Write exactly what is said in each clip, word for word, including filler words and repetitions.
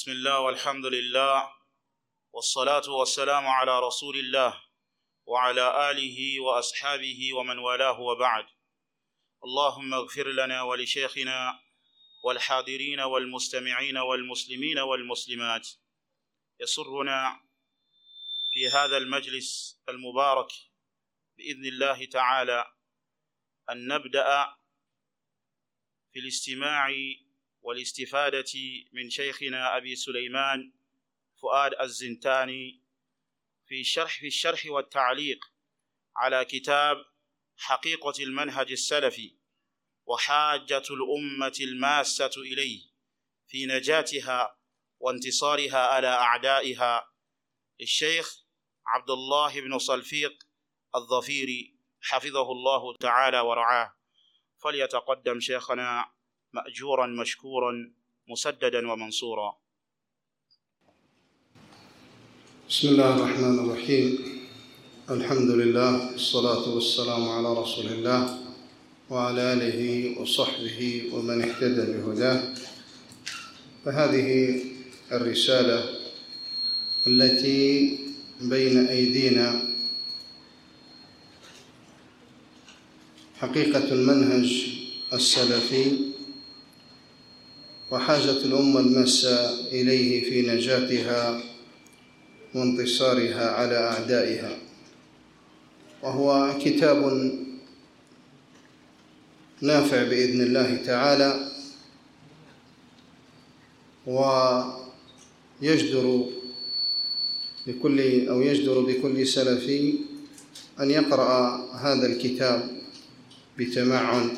بسم الله والحمد لله والصلاة والسلام على رسول الله وعلى آله وأصحابه ومن والاه وبعد. اللهم اغفر لنا ولشيخنا والحاضرين والمستمعين والمسلمين والمسلمات. يسرنا في هذا المجلس المبارك بإذن الله تعالى أن نبدأ في الاستماع والاستفادة من شيخنا أبي سليمان فؤاد الزنتاني في شرح في الشرح والتعليق على كتاب حقيقة المنهج السلفي وحاجة الأمة الماسة إليه في نجاتها وانتصارها على أعدائها، الشيخ عبد الله بن صلفيق الظفيري حفظه الله تعالى ورعاه. فليتقدم شيخنا مأجورا مشكورا مسددا ومنصورا. بسم الله الرحمن الرحيم. الحمد لله والصلاة والسلام على رسول الله وعلى آله وصحبه ومن اهتدى بهداه. فهذه الرسالة التي بين أيدينا حقيقة المنهج السلفي وحاجة الأمة الماسة إليه في نجاتها وانتصارها على أعدائها، وهو كتاب نافع بإذن الله تعالى، ويجدر لكل أو يجدر بكل سلفي أن يقرأ هذا الكتاب بتمعن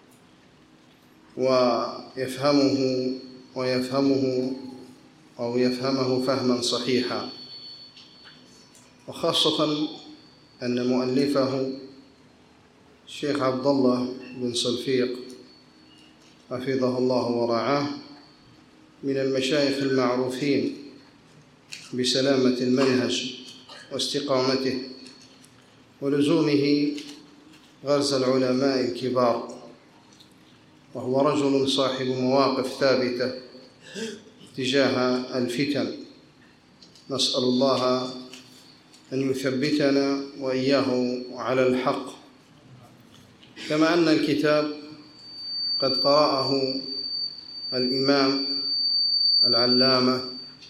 ويفهمه ويفهمه أو يفهمه فهما صحيحا، وخاصة أن مؤلفه الشيخ عبد الله بن صلفيق حفظه الله ورعاه من المشايخ المعروفين بسلامة المنهج واستقامته ولزومه غرز العلماء الكبار، وهو رجل صاحب مواقف ثابتة تجاه الفتن. نسأل الله أن يثبتنا وإياه على الحق. كما أن الكتاب قد قرأه الإمام العلامة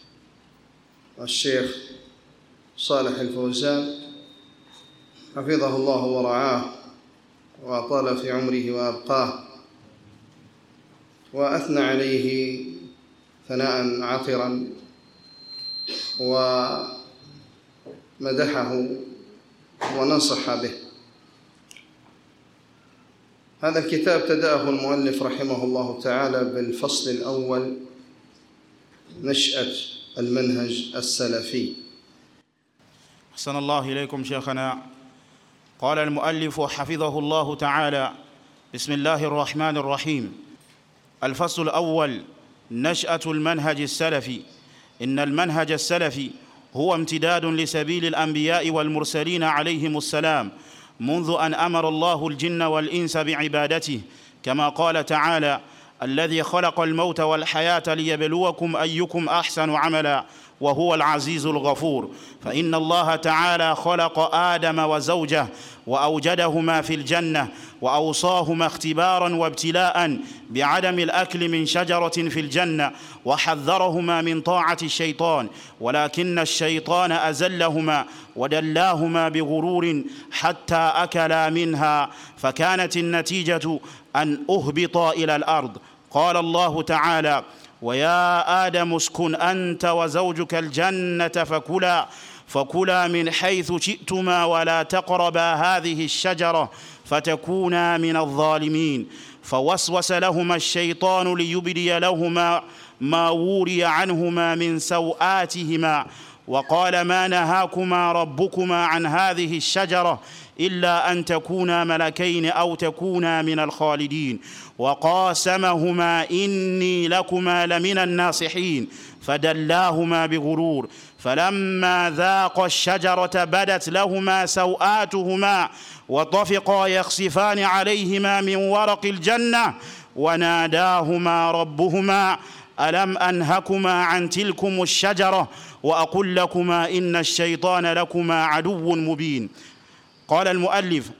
الشيخ صالح الفوزان حفظه الله ورعاه وأطال في عمره وأبقاه، وأثنى عليه ثناء عطرا ومدحه ونصح به. هذا الكتاب ابتدأه المؤلف رحمه الله تعالى بالفصل الأول، نشأة المنهج السلفي. أحسن الله إليكم شيخنا. قال المؤلف حفظه الله تعالى: بسم الله الرحمن الرحيم. الفصل الأول: نشأة المنهج السلفي. إن المنهج السلفي هو امتداد لسبيل الأنبياء والمرسلين عليهم السلام منذ أن أمر الله الجن والإنس بعبادته، كما قال تعالى: الذي خلق الموت والحياة ليبلوكم أيكم أحسن عملا وهو العزيز الغفور. فإن الله تعالى خلق آدم وزوجه وأوجدهما في الجنة، وأوصاهما اختبارا وابتلاء بعدم الأكل من شجرة في الجنة، وحذرهما من طاعة الشيطان، ولكن الشيطان أزلهما ودلاهما بغرور حتى أكلا منها، فكانت النتيجة أن أهبطا إلى الأرض. قال الله تعالى: ويا آدم اسكن أنت وزوجك الجنة فكلا فكلا من حيث شئتما ولا تقربا هذه الشجرة فتكونا من الظالمين. فوسوس لهما الشيطان ليبدي لهما ما وري عنهما من سوآتهما، وقال: ما نهاكما ربكما عن هذه الشجرة إلا أن تكونا ملكين أو تكونا من الخالدين. وقاسمهما إني لكما لمن الناصحين، فدلاهما بغرور. فلما ذاقا الشجرة بدت لهما سوآتهما وطفقا يخصفان عليهما من ورق الجنة، وناداهما ربهما ألم أنهكما عن تلكم الشجرة وأقل لكما إن الشيطان لكما عدو مبين. قال المؤلف: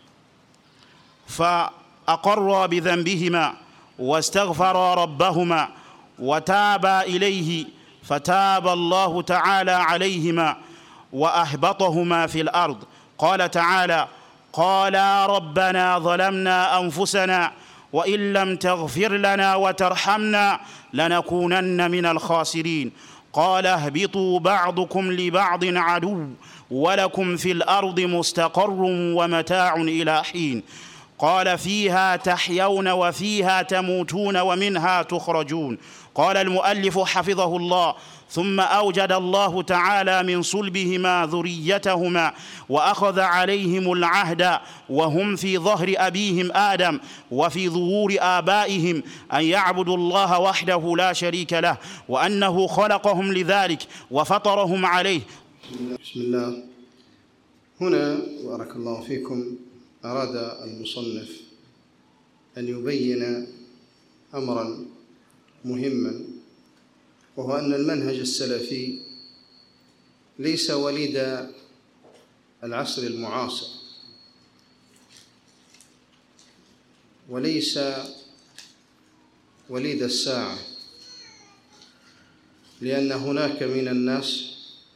فأقرا بذنبهما واستغفرا ربهما وتابا إليه فتاب الله تعالى عليهما وأهبطهما في الأرض. قال تعالى: قالا ربنا ظلمنا أنفسنا وإن لم تغفر لنا وترحمنا لنكونن من الخاسرين. قال: اهبطوا بعضكم لبعض عدو ولكم في الأرض مستقر ومتاع إلى حين. قال: فيها تحيون وفيها تموتون ومنها تخرجون. قال المؤلف حفظه الله: ثم أوجد الله تعالى من صلبهما ذريتهما وأخذ عليهم العهد وهم في ظهر أبيهم آدم وفي ظهور آبائهم أن يعبدوا الله وحده لا شريك له، وأنه خلقهم لذلك وفطرهم عليه. بسم الله. هنا بارك الله فيكم أراد المصنف أن يبين أمرا مهما، وهو أن المنهج السلفي ليس وليد العصر المعاصر، وليس وليد الساعة، لأن هناك من الناس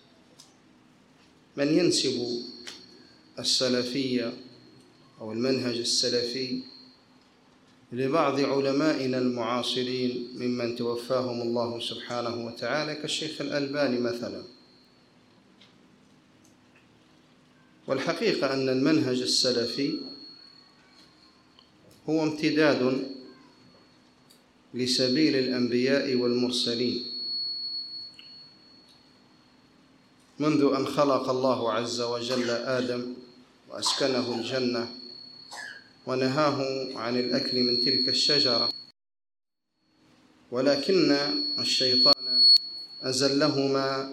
من ينسب السلفية أو المنهج السلفي لبعض علمائنا المعاصرين ممن توفاهم الله سبحانه وتعالى كالشيخ الألباني مثلا. والحقيقة أن المنهج السلفي هو امتداد لسبيل الأنبياء والمرسلين منذ أن خلق الله عز وجل آدم وأسكنه الجنة ونهاه عن الأكل من تلك الشجرة، ولكن الشيطان أزلهما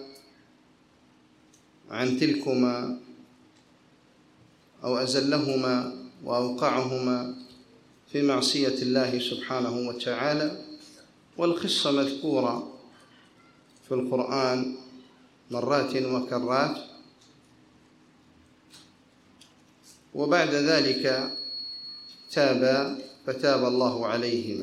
عن تلكما أو أزلهما وأوقعهما في معصية الله سبحانه وتعالى. والقصة مذكورة في القرآن مرات وكرات. وبعد ذلك تابا فتاب الله عليهما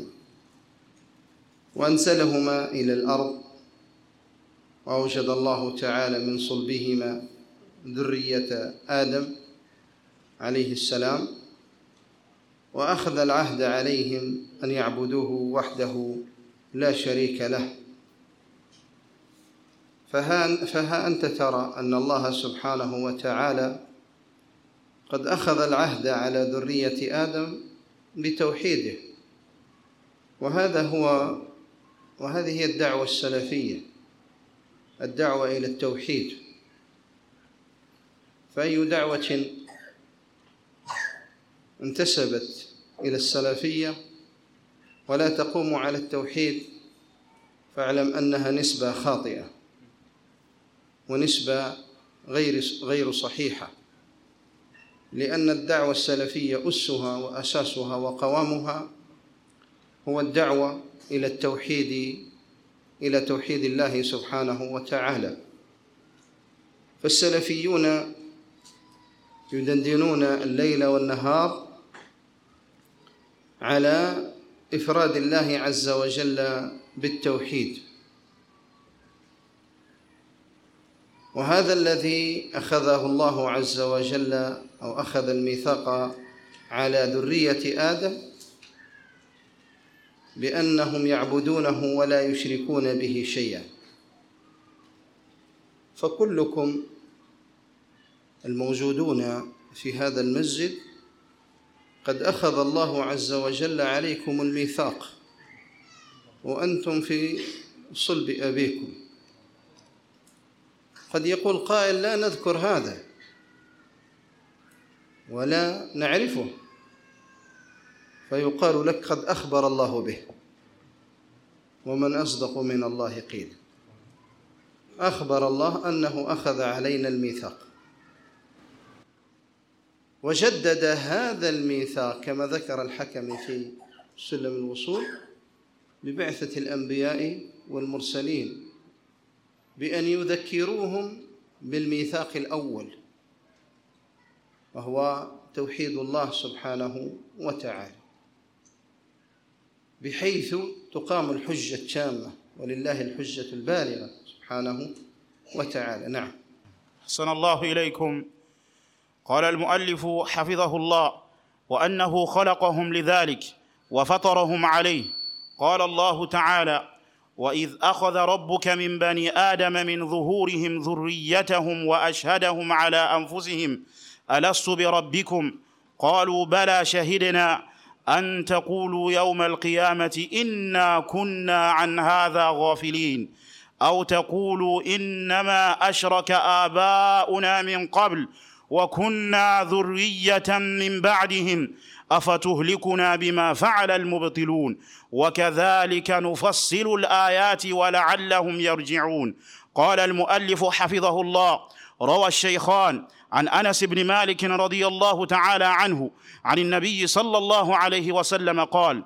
وأنزلهما إلى الأرض، وأوجد الله تعالى من صلبهما ذرية آدم عليه السلام، وأخذ العهد عليهم أن يعبدوه وحده لا شريك له. فها, فها أنت ترى أن الله سبحانه وتعالى قد أخذ العهد على ذرية آدم بتوحيده، وهذا هو وهذه هي الدعوة السلفية، الدعوة إلى التوحيد. فأي دعوة انتسبت إلى السلفية ولا تقوم على التوحيد فاعلم أنها نسبة خاطئة ونسبة غير غير صحيحة، لأن الدعوة السلفية أسها وأساسها وقوامها هو الدعوة إلى التوحيد إلى توحيد الله سبحانه وتعالى. فالسلفيون يدندنون الليل والنهار على إفراد الله عز وجل بالتوحيد، وهذا الذي أخذه الله عز وجل أو أخذ الميثاق على ذرية آدم بأنهم يعبدونه ولا يشركون به شيئا. فكلكم الموجودون في هذا المسجد قد أخذ الله عز وجل عليكم الميثاق وأنتم في صلب أبيكم. قد يقول قائل: لا نذكر هذا ولا نعرفه، فيقال لك: قد أخبر الله به، ومن أصدق من الله قيل. أخبر الله أنه أخذ علينا الميثاق وجدد هذا الميثاق كما ذكر الحكم في سلم الوصول ببعثة الأنبياء والمرسلين بأن يذكروهم بالميثاق الأول، وهو توحيد الله سبحانه وتعالى، بحيث تقام الحجة التامة، ولله الحجة البالغة سبحانه وتعالى. نعم. أحسن الله إليكم. قال المؤلف حفظه الله: وأنه خلقهم لذلك وفطرهم عليه. قال الله تعالى: وإذ أخذ ربك من بني آدم من ظهورهم ذريتهم وأشهدهم على أنفسهم ألست بربكم قالوا بلى شهدنا أن تقولوا يوم القيامة إنا كنا عن هذا غافلين أو تقولوا إنما أشرك آباؤنا من قبل وكنا ذرية من بعدهم أفتهلكنا بما فعل المبطلون وكذلك نفصل الآيات ولعلهم يرجعون. قال المؤلف حفظه الله: روى الشيخان عن أنس بن مالك رضي الله تعالى عنه عن النبي صلى الله عليه وسلم قال: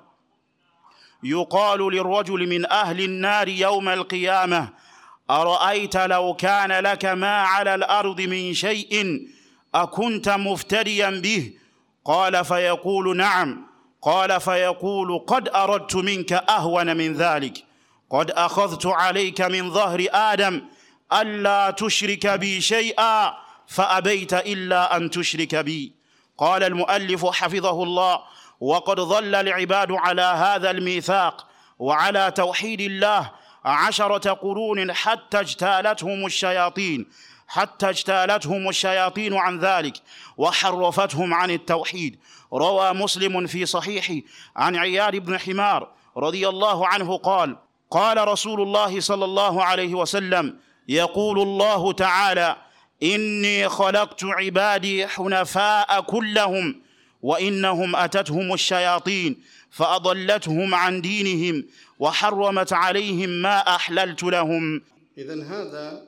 يقال للرجل من أهل النار يوم القيامة: أرأيت لو كان لك ما على الأرض من شيء أكنت مفتديا به؟ قال فيقول: نعم. قال فيقول: قد أردت منك أهون من ذلك، قد أخذت عليك من ظهر آدم ألا تشرك بي شيئا فأبيت إلا أن تشرك بي. قال المؤلف حفظه الله: وقد ظل العباد على هذا الميثاق وعلى توحيد الله عشرة قرون حتى اجتالتهم الشياطين حتى اجتالتهم الشياطين عن ذلك وحرفتهم عن التوحيد. روى مسلم في صحيحه عن عياد بن حمار رضي الله عنه قال: قال رسول الله صلى الله عليه وسلم: يقول الله تعالى: إني خلقت عبادي حنفاء كلهم وإنهم أتتهم الشياطين فأضلتهم عن دينهم وحرمت عليهم ما أحللت لهم. إذن هذا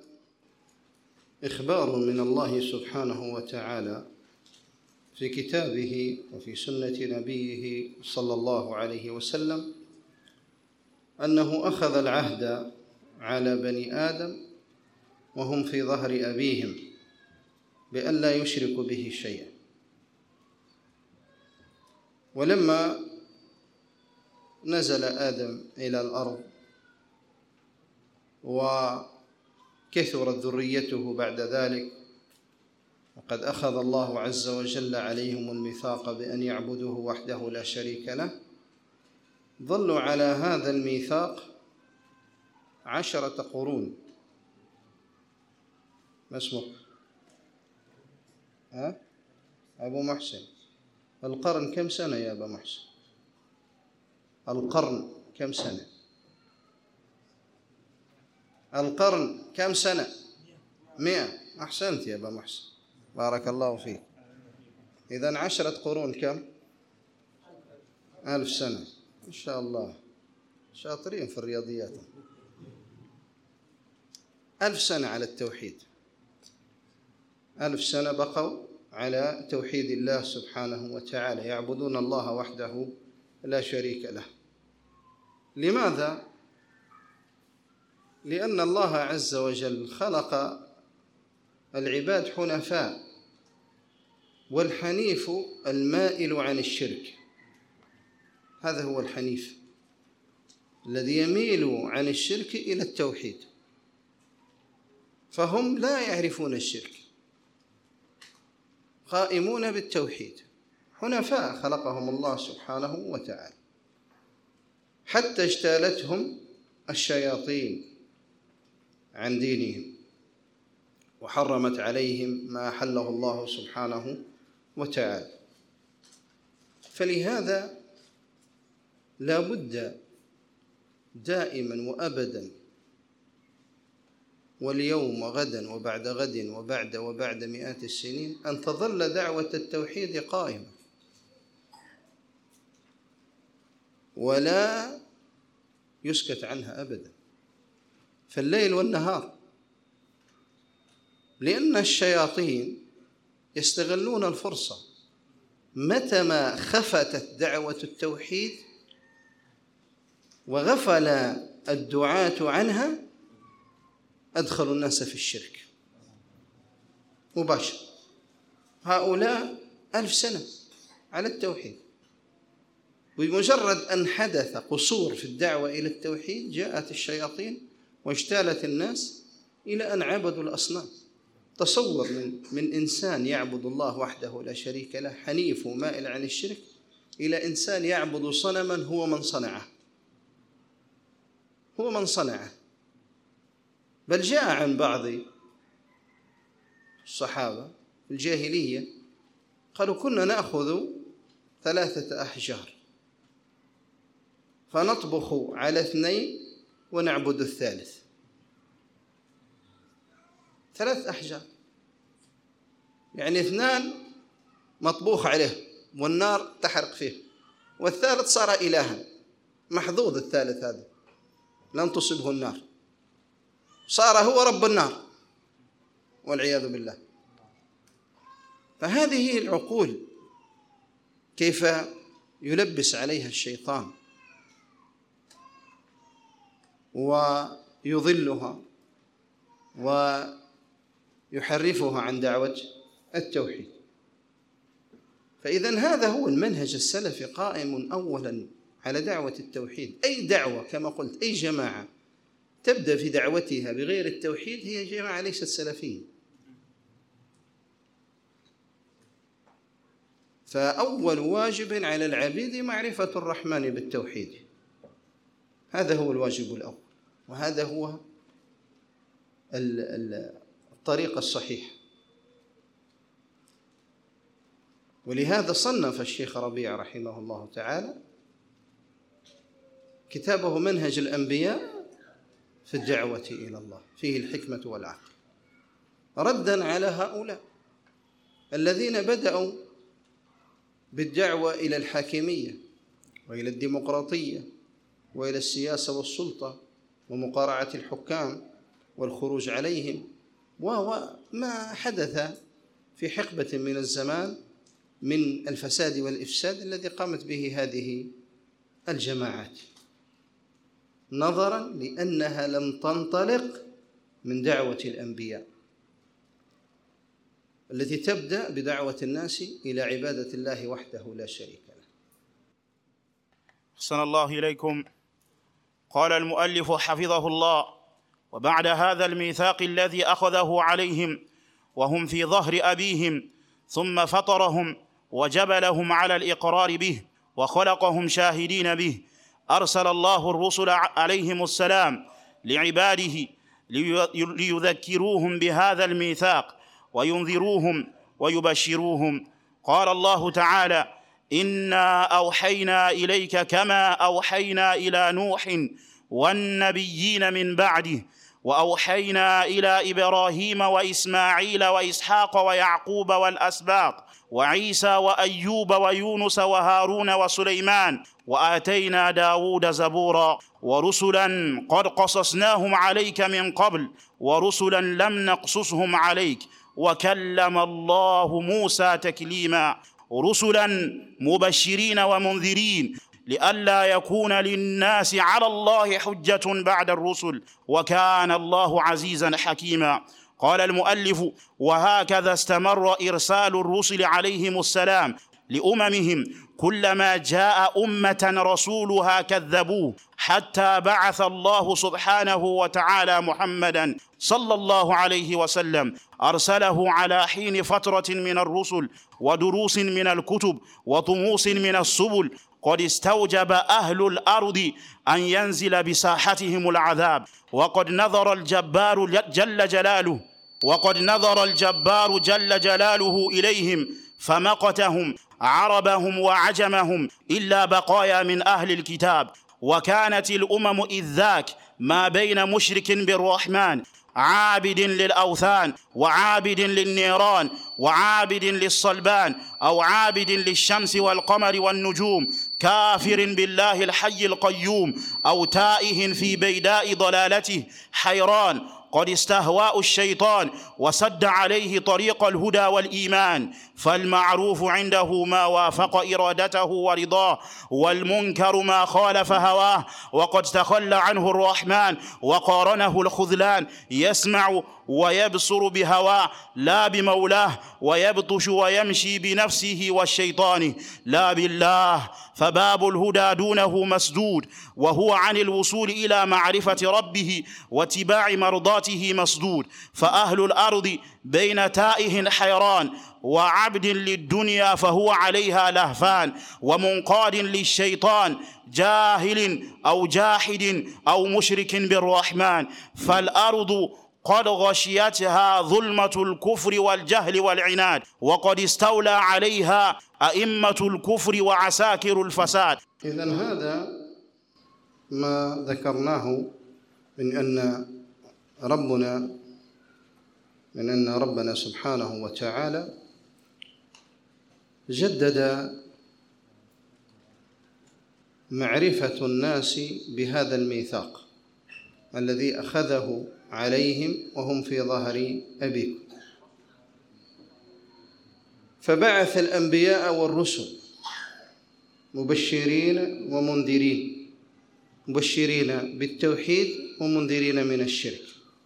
إخبار من الله سبحانه وتعالى في كتابه وفي سنة نبيه صلى الله عليه وسلم أنه أخذ العهد على بني آدم وهم في ظهر أبيهم بأن لا يشركوا به شيئا، ولما نزل آدم إلى الأرض وكثرت ذريته بعد ذلك، وقد أخذ الله عز وجل عليهم الميثاق بأن يعبدوه وحده لا شريك له، ظلوا على هذا الميثاق عشرة قرون. ما اسمك؟ ها؟ أبو محسن. القرن كم سنة يا أبو محسن؟ القرن كم سنة؟ القرن كم سنة؟ مئة. أحسنت يا أبو محسن، بارك الله فيك. إذن عشرة قرون كم؟ ألف سنة. إن شاء الله شاطرين في الرياضيات. ألف سنة على التوحيد، ألف سنة بقوا على توحيد الله سبحانه وتعالى، يعبدون الله وحده لا شريك له. لماذا؟ لأن الله عز وجل خلق العباد حنفاء، والحنيف المائل عن الشرك، هذا هو الحنيف الذي يميل عن الشرك إلى التوحيد، فهم لا يعرفون الشرك، قائمون بالتوحيد، حنفاء خلقهم الله سبحانه وتعالى، حتى اجتالتهم الشياطين عن دينهم وحرمت عليهم ما أحله الله سبحانه وتعالى. فلهذا لا بد دائما وأبدا، واليوم وغدا وبعد غد وبعد وبعد مئات السنين، أن تظل دعوة التوحيد قائمة ولا يسكت عنها أبدا في الليل والنهار، لأن الشياطين يستغلون الفرصة، متى ما خفتت دعوة التوحيد وغفل الدعاة عنها أدخلوا الناس في الشرك مباشرة. هؤلاء ألف سنة على التوحيد، بمجرد أن حدث قصور في الدعوة إلى التوحيد جاءت الشياطين واجتالت الناس إلى أن عبدوا الأصنام. تصور من, من إنسان يعبد الله وحده لا شريك له حنيف ومائل عن الشرك إلى إنسان يعبد صنما هو من صنعه هو من صنعه بل جاء عن بعض الصحابة في الجاهلية قالوا كنا نأخذ ثلاثة أحجار فنطبخ على اثنين ونعبد الثالث. ثلاث أحجار يعني اثنان مطبوخ عليه والنار تحرق فيه، والثالث صار إلها، محظوظ الثالث هذا لن تصبه النار، صار هو رب النار والعياذ بالله. فهذه العقول كيف يلبس عليها الشيطان ويضلها ويحرفها عن دعوة التوحيد. فإذن هذا هو المنهج السلفي قائم أولا على دعوة التوحيد. أي دعوة كما قلت، أي جماعة تبدأ في دعوتها بغير التوحيد هي جماعة ليست سلفية. فأول واجب على العبيد معرفة الرحمن بالتوحيد، هذا هو الواجب الأول، وهذا هو الطريق الصحيح. ولهذا صنف الشيخ ربيع رحمه الله تعالى كتابه منهج الأنبياء في الدعوة إلى الله، فيه الحكمة والعقل، ردا على هؤلاء الذين بدأوا بالدعوة إلى الحاكمية وإلى الديمقراطية وإلى السياسة والسلطة ومقارعة الحكام والخروج عليهم وما حدث في حقبة من الزمان من الفساد والإفساد الذي قامت به هذه الجماعات، نظرا لأنها لم تنطلق من دعوة الأنبياء التي تبدأ بدعوة الناس إلى عبادة الله وحده لا شريك له. أحسن الله إليكم. قال المؤلف حفظه الله: وبعد هذا الميثاق الذي أخذه عليهم وهم في ظهر أبيهم، ثم فطرهم وجبلهم على الإقرار به وخلقهم شاهدين به، أرسل الله الرسل عليهم السلام لعباده ليذكروهم بهذا الميثاق وينذروهم ويبشروهم. قال الله تعالى: إنا أوحينا إليك كما أوحينا إلى نوح والنبيين من بعده، وأوحينا إلى إبراهيم وإسماعيل وإسحاق ويعقوب والأسباط وعيسى وأيوب ويونس وهارون وسليمان، وآتينا داود زبورا، ورسلا قد قصصناهم عليك من قبل ورسلا لم نقصصهم عليك، وكلم الله موسى تكليما، رسلا مبشرين ومنذرين لئلا يكون للناس على الله حجة بعد الرسل، وكان الله عزيزا حكيما. قال المؤلف: وهكذا استمر إرسال الرسل عليهم السلام لأممهم، كلما جاء أمة رسولها كذبوه، حتى بعث الله سبحانه وتعالى محمدا صلى الله عليه وسلم، أرسله على حين فترة من الرسل ودروس من الكتب وطموس من السبل، قد استوجب أهل الأرض أن ينزل بساحتهم العذاب، وقد نظر الجبار جل جلاله وقد نظر الجبار جل جلاله إليهم فمقتهم عربهم وعجمهم إلا بقايا من أهل الكتاب. وكانت الأمم إذ ذاك ما بين مشرك بالرحمن، عابد للأوثان وعابد للنيران وعابد للصلبان، أو عابد للشمس والقمر والنجوم، كافر بالله الحي القيوم أو تائه في بيداء ضلالته حيران قد استهواه الشيطان وسد عليه طريق الهدى والإيمان. فالمعروف عنده ما وافق إرادته ورضاه، والمنكر ما خالف هواه. وقد تخلى عنه الرحمن وقارنه الخذلان. يسمع ويبصر بهواه لا بمولاه، ويبطش ويمشي بنفسه والشيطان لا بالله. فباب الهدى دونه مسدود، وهو عن الوصول إلى معرفة ربه واتباع مرضاته مسدود. فأهل الأرض بين تائه حيران وعبد للدنيا فهو عليها لهفان، ومنقاد للشيطان جاهل أو جاحد أو مشرك بالرحمن. فالأرض قد غشيتها ظلمة الكفر والجهل والعناد، وقد استولى عليها أئمة الكفر وعساكر الفساد. إذن هذا ما ذكرناه من أن ربنا من أن ربنا سبحانه وتعالى جدد معرفة الناس بهذا الميثاق الذي أخذه عليهم وهم في ظهر أبيكم. فبعث الأنبياء والرسل مبشرين ومنذرين، مبشرين بالتوحيد ومنذرين من الشرك.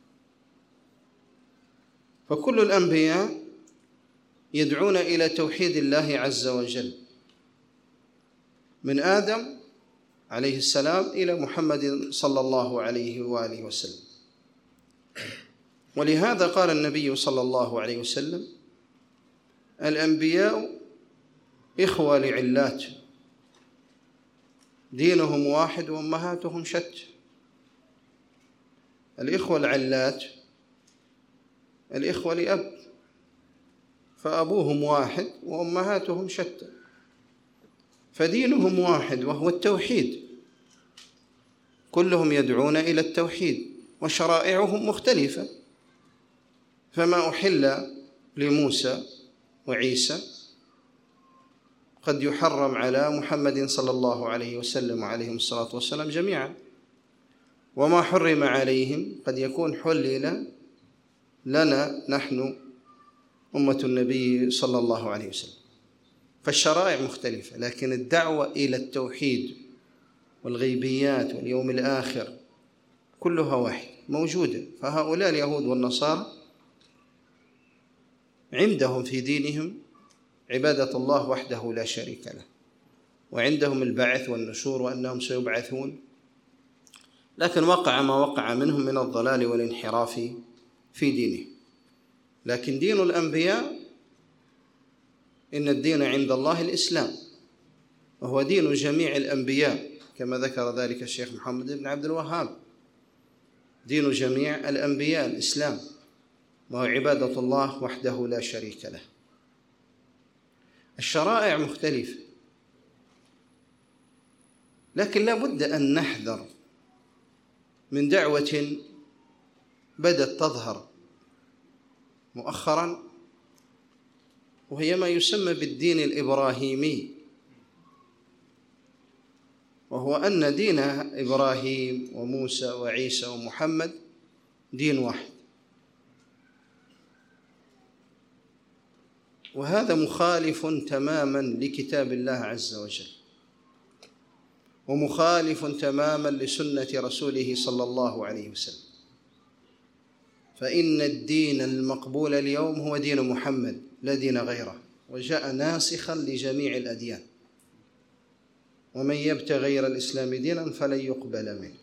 فكل الأنبياء يدعون إلى توحيد الله عز وجل، من آدم عليه السلام إلى محمد صلى الله عليه وآله وسلم. ولهذا قال النبي صلى الله عليه وسلم: الأنبياء إخوة لعلات، دينهم واحد وأمهاتهم شتى. الإخوة العلات الإخوة لأب، فأبوهم واحد وأمهاتهم شتى، فدينهم واحد وهو التوحيد. كلهم يدعون إلى التوحيد وشرائعهم مختلفة. فما أحل لموسى وعيسى قد يحرم على محمد صلى الله عليه وسلم وعليهم الصلاة والسلام جميعا، وما حرم عليهم قد يكون حلل لنا نحن أمة النبي صلى الله عليه وسلم. فالشرائع مختلفة، لكن الدعوة إلى التوحيد والغيبيات واليوم الآخر كلها واحد موجودة. فهؤلاء اليهود والنصارى عندهم في دينهم عبادة الله وحده لا شريك له، وعندهم البعث والنشور وأنهم سيبعثون، لكن وقع ما وقع منهم من الضلال والانحراف في دينه. لكن دين الأنبياء إن الدين عند الله الإسلام، وهو دين جميع الأنبياء كما ذكر ذلك الشيخ محمد بن عبد الوهاب. دين جميع الأنبياء الإسلام، وهو عبادة الله وحده لا شريك له. الشرائع مختلفة، لكن لا بد أن نحذر من دعوة بدأت تظهر مؤخرا، وهي ما يسمى بالدين الإبراهيمي، وهو أن دين إبراهيم وموسى وعيسى ومحمد دين واحد. وهذا مخالف تماما لكتاب الله عز وجل، ومخالف تماما لسنة رسوله صلى الله عليه وسلم. فإن الدين المقبول اليوم هو دين محمد لا دين غيره، وجاء ناسخا لجميع الأديان. ومن يبتغي غير الإسلام دينا فلن يقبل منه.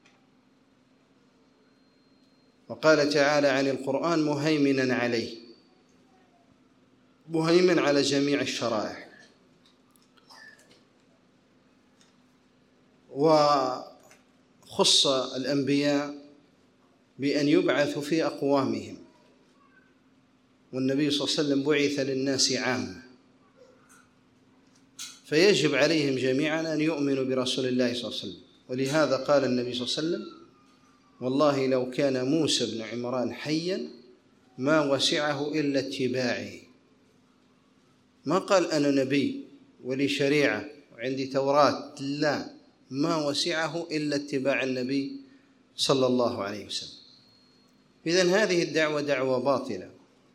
وقال تعالى عن القرآن: مهيمنا عليه، مهيمن على جميع الشرائع. وخص الأنبياء بأن يبعثوا في أقوامهم، والنبي صلى الله عليه وسلم بعث للناس عامة، فيجب عليهم جميعا أن يؤمنوا برسول الله صلى الله عليه وسلم. ولهذا قال النبي صلى الله عليه وسلم: والله لو كان موسى بن عمران حيا ما وسعه إلا اتباعي. ما قال أنا نبي ولي شريعة عندي توراة، لا، ما وسعه إلا اتباع النبي صلى الله عليه وسلم. إذن هذه الدعوة دعوة باطلة،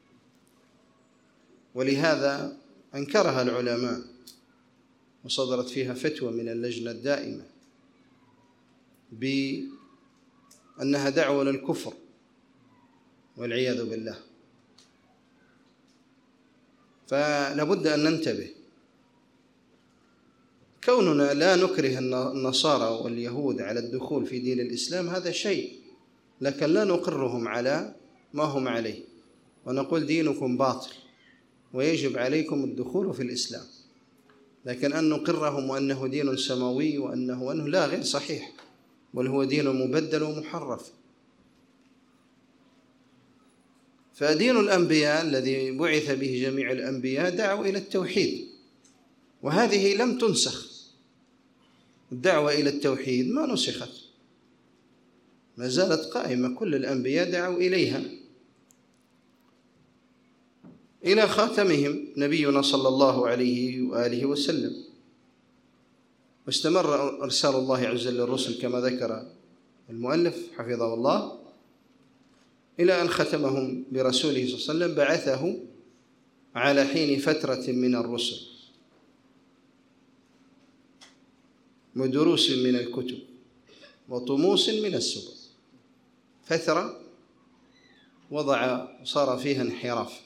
ولهذا أنكرها العلماء وصدرت فيها فتوى من اللجنة الدائمة بأنها دعوة للكفر والعياذ بالله. فلابد أن ننتبه. كوننا لا نكره النصارى واليهود على الدخول في دين الإسلام هذا شيء، لكن لا نقرهم على ما هم عليه، ونقول دينكم باطل ويجب عليكم الدخول في الإسلام. لكن أن نقرهم وأنه دين سماوي وأنه وأنه لا، غير صحيح، بل هو دين مبدل ومحرف. فدين الأنبياء الذي بعث به جميع الأنبياء دعوا إلى التوحيد، وهذه لم تنسخ. الدعوة إلى التوحيد ما نسخت، ما زالت قائمة، كل الأنبياء دعوا إليها إلى خاتمهم نبينا صلى الله عليه وآله وسلم. واستمر إرسال الله عز وجل للرسل كما ذكر المؤلف حفظه الله إلى أن ختمهم برسوله صلى الله عليه وسلم، بعثه على حين فترة من الرسل ودروس من الكتب وطموس من السبل. فترة وضع صار فيها انحراف،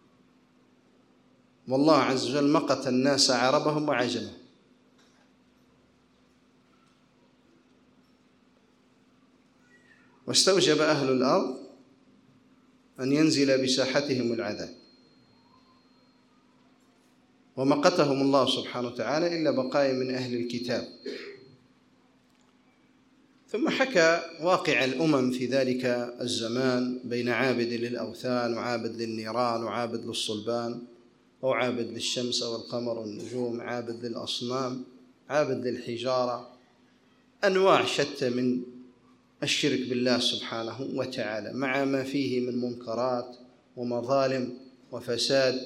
والله عز وجل مقت الناس عربهم وعجمهم. واستوجب أهل الأرض أن ينزل بساحتهم العذاب، ومقتهم الله سبحانه وتعالى إلا بقايا من أهل الكتاب. ثم حكى واقع الأمم في ذلك الزمان بين عابد للأوثان وعابد للنيران وعابد للصلبان، أو عابد للشمس أو القمر والنجوم، عابد للأصنام، عابد للحجارة، أنواع شتى من الشرك بالله سبحانه وتعالى، مع ما فيه من منكرات ومظالم وفساد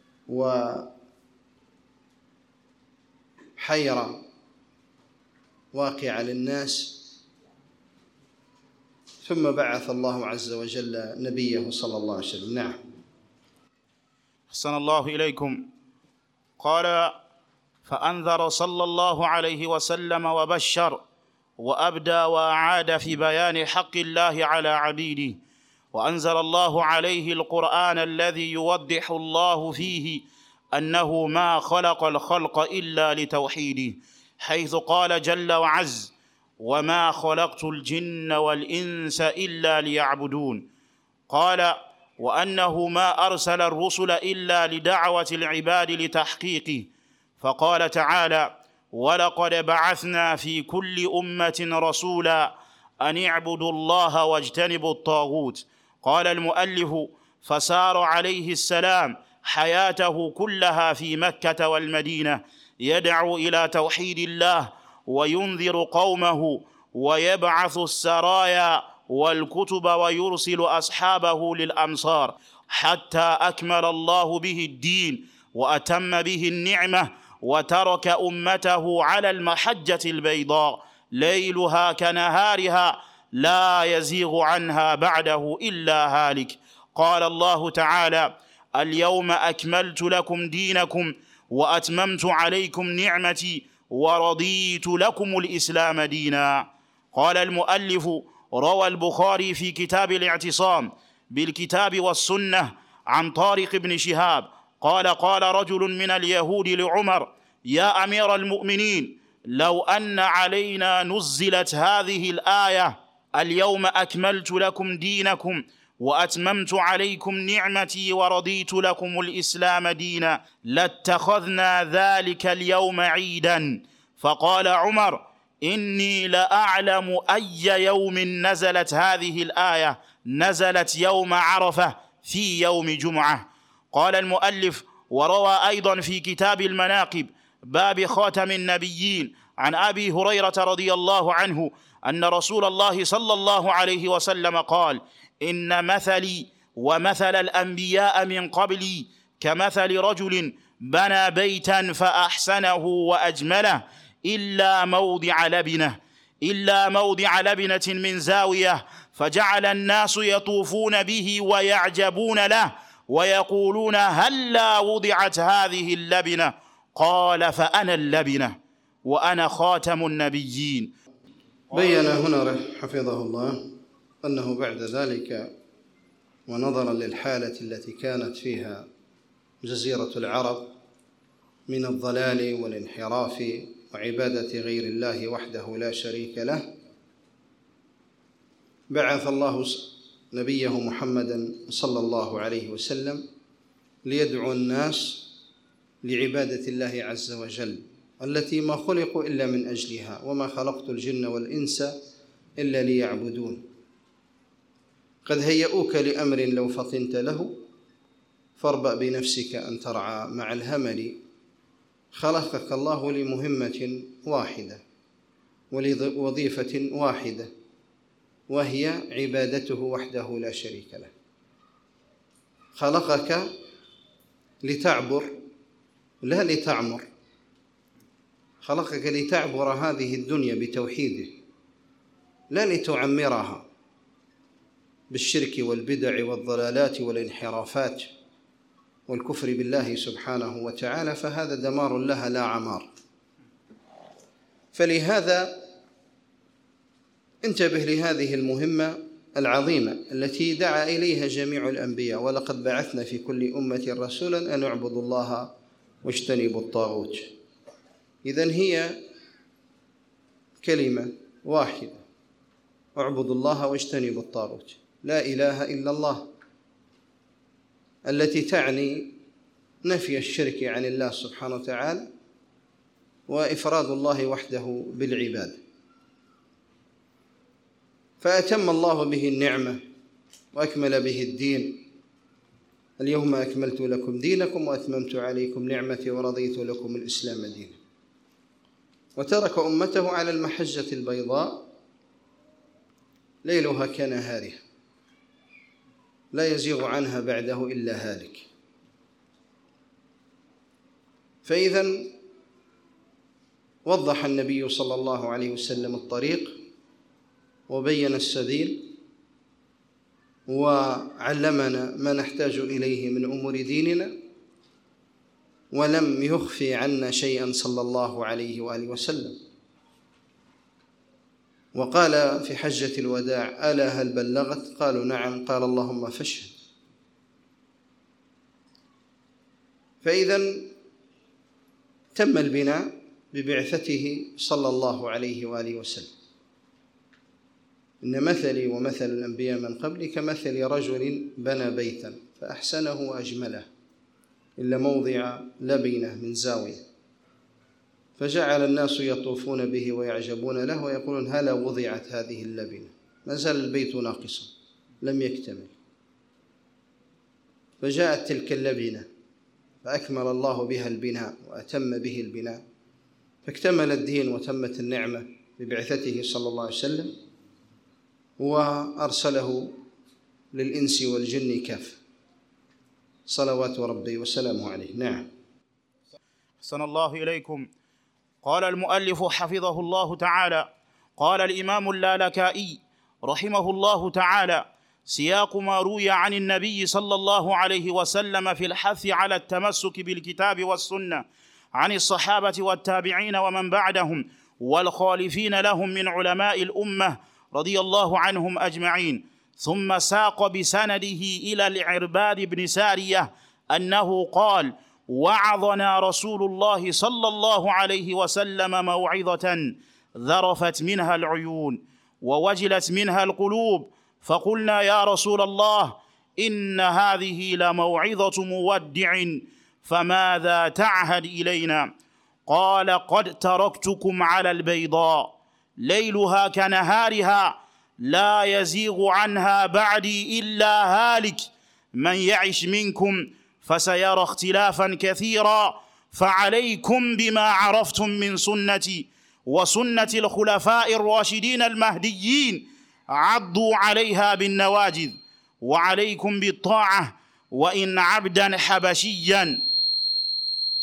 وحيرة واقعة للناس. ثم بعث الله عز وجل نبيه صلى الله عليه وسلم. نعم. أحسن الله إليكم. قال: فأنذر صلى الله عليه وسلم وبشر وأبدى وأعاد في بيان حق الله على عبيده، وأنزل الله عليه القرآن الذي يوضح الله فيه أنه ما خلق الخلق إلا لتوحيده، حيث قال جل وعز: وما خلقت الجن والإنس إلا ليعبدون. قال: وأنه ما أرسل الرسل إلا لدعوة العباد لتحقيقه، فقال تعالى: ولقد بعثنا في كل أمة رسولا أن اعبدوا الله واجتنبوا الطاغوت. قال المؤلف: فسار عليه السلام حياته كلها في مكة والمدينة يدعو إلى توحيد الله وينذر قومه ويبعث السرايا والكتب ويرسل أصحابه للأمصار، حتى أكمل الله به الدين وأتم به النعمة، وترك أمته على المحجة البيضاء ليلها كنهارها لا يزيغ عنها بعده إلا هالك. قال الله تعالى: اليوم أكملت لكم دينكم وأتممت عليكم نعمتي ورضيت لكم الإسلام دينا. قال المؤلف: روى البخاري في كتاب الاعتصام بالكتاب والسنة عن طارق بن شهاب قال: قال رجل من اليهود لعمر: يا أمير المؤمنين، لو أن علينا نزلت هذه الآية: اليوم أكملت لكم دينكم وأتممت عليكم نعمتي ورضيت لكم الإسلام دينا، لاتخذنا ذلك اليوم عيدا. فقال عمر: إني لأعلم أي يوم نزلت هذه الآية، نزلت يوم عرفة في يوم جمعة. قال المؤلف: وروى أيضا في كتاب المناقب باب خاتم النبيين عن أبي هريرة رضي الله عنه أن رسول الله صلى الله عليه وسلم قال: إن مثلي ومثل الأنبياء من قبلي كمثل رجل بنى بيتا فأحسنه وأجمله إلا موضع لبنة إلا موضع لبنة من زاوية، فجعل الناس يطوفون به ويعجبون له ويقولون هلا وضعت هذه اللبنة؟ قال فأنا اللبنة وأنا خاتم النبيين. بين هنا حفظه الله أنه بعد ذلك ونظرا للحالة التي كانت فيها جزيرة العرب من الضلال والانحراف وعبادة غير الله وحده لا شريك له، بعث الله نبيه محمدا صلى الله عليه وسلم ليدعو الناس لعبادة الله عز وجل التي ما خلقوا إلا من أجلها، وما خلقت الجن والإنس إلا ليعبدون. قد هيئوك لأمر لو فطنت له فاربأ بنفسك أن ترعى مع الهمل. خلقك الله لمهمة واحدة ولوظيفة واحدة، وهي عبادته وحده لا شريك له. خلقك لتعبر لا لتعمر، خلقك لتعبر هذه الدنيا بتوحيده لا لتعمرها بالشرك والبدع والضلالات والانحرافات والكفر بالله سبحانه وتعالى، فهذا دمار لها لا عمار. فلهذا انتبه لهذه المهمة العظيمة التي دعا إليها جميع الأنبياء: ولقد بعثنا في كل أمة رسولا أن اعبدوا الله واجتنبوا الطاغوت. إذن هي كلمة واحدة: اعبدوا الله واجتنبوا الطاغوت، لا إله إلا الله، التي تعني نفي الشرك عن الله سبحانه وتعالى وإفراد الله وحده بالعبادة. فأتم الله به النعمة وأكمل به الدين: اليوم أكملت لكم دينكم وأتممت عليكم نعمتي ورضيت لكم الإسلام دينا. وترك أمته على المحجة البيضاء ليلها كنهارها لا يزيغ عنها بعده إلا هالك. فإذا وضح النبي صلى الله عليه وسلم الطريق وبين السبيل وعلمنا ما نحتاج إليه من أمور ديننا، ولم يخفي عنا شيئا صلى الله عليه وآله وسلم. وقال في حجة الوداع: ألا هل بلغت؟ قالوا نعم. قال: اللهم فاشهد. فإذا تم البناء ببعثته صلى الله عليه وآله وسلم. إن مثلي ومثل الأنبياء من قبلي كمثل رجل بنى بيتا فأحسنه وأجمله إلا موضع لبنة من زاوية، فجعل الناس يطوفون به ويعجبون له ويقولون هلا وضعت هذه اللبنة؟ ما زال البيت ناقصا لم يكتمل. فجاءت تلك اللبنة فأكمل الله بها البناء وأتم به البناء، فاكتمل الدين وتمت النعمة ببعثته صلى الله عليه وسلم، وأرسله للإنس والجن كافة، صلوات ربي وسلامه عليه. نعم. أحسن الله إليكم. قال المؤلف حفظه الله تعالى: قال الإمام اللالكائي رحمه الله تعالى: سياق ما روي عن النبي صلى الله عليه وسلم في الحث على التمسك بالكتاب والسنة عن الصحابة والتابعين ومن بعدهم والخالفين لهم من علماء الأمة رضي الله عنهم أجمعين. ثم ساق بسنده إلى العرباد بن سارية أنه قال: وعظنا رسول الله صلى الله عليه وسلم موعظة ذرفت منها العيون ووجلت منها القلوب، فقلنا يا رسول الله إن هذه لموعظة مودع، فماذا تعهد إلينا؟ قال: قد تركتكم على البيضاء ليلها كنهارها لا يزيغ عنها بعدي إلا هالك، من يعش منكم فسيرى اختلافا كثيرا، فعليكم بما عرفتم من سنتي وسنة الخلفاء الراشدين المهديين، عضوا عليها بالنواجذ، وعليكم بالطاعة وإن عبدا حبشيا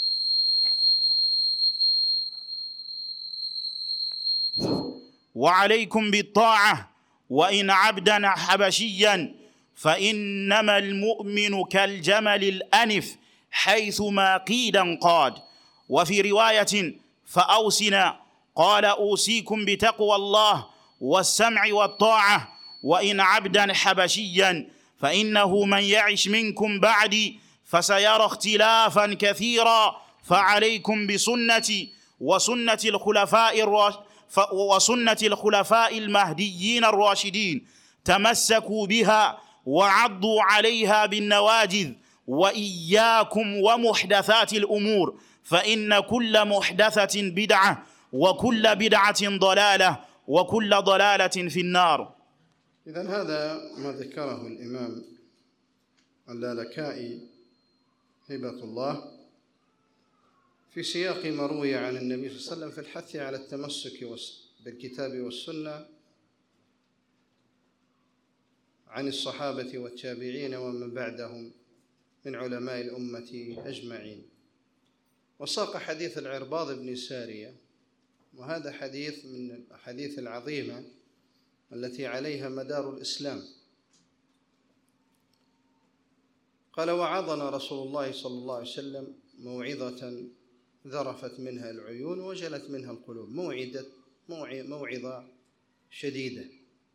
وعليكم بالطاعة وإن عبدا حبشيا فإنما المؤمن كالجمل الأنف حيثما قيل انقاد. وفي رواية فأوصنا قال أوصيكم بتقوى الله والسمع والطاعة وإن عبدا حبشيا فإنه من يعش منكم بعدي فسيرى اختلافا كثيرا فعليكم بسنتي وسنة الخلفاء الراشدين وسنة الخلفاء المهديين الراشدين تمسكوا بها وعضوا عليها بالنواجذ وإياكم ومحدثات الأمور فإن كل محدثة بدعة وكل بدعة ضلالة وكل ضلالة في النار. إذن هذا ما ذكره الإمام اللالكائي هبة الله في سياق ما روي عن النبي صلى الله عليه وسلم في الحث على التمسك بالكتاب والسنة عن الصحابة والتابعين ومن بعدهم من علماء الأمة أجمعين. وساق حديث العرباض بن سارية، وهذا حديث من الأحاديث العظيمة التي عليها مدار الإسلام. قال: وعظنا رسول الله صلى الله عليه وسلم موعظة ذرفت منها العيون وجلت منها القلوب، موعدة موعظة شديدة.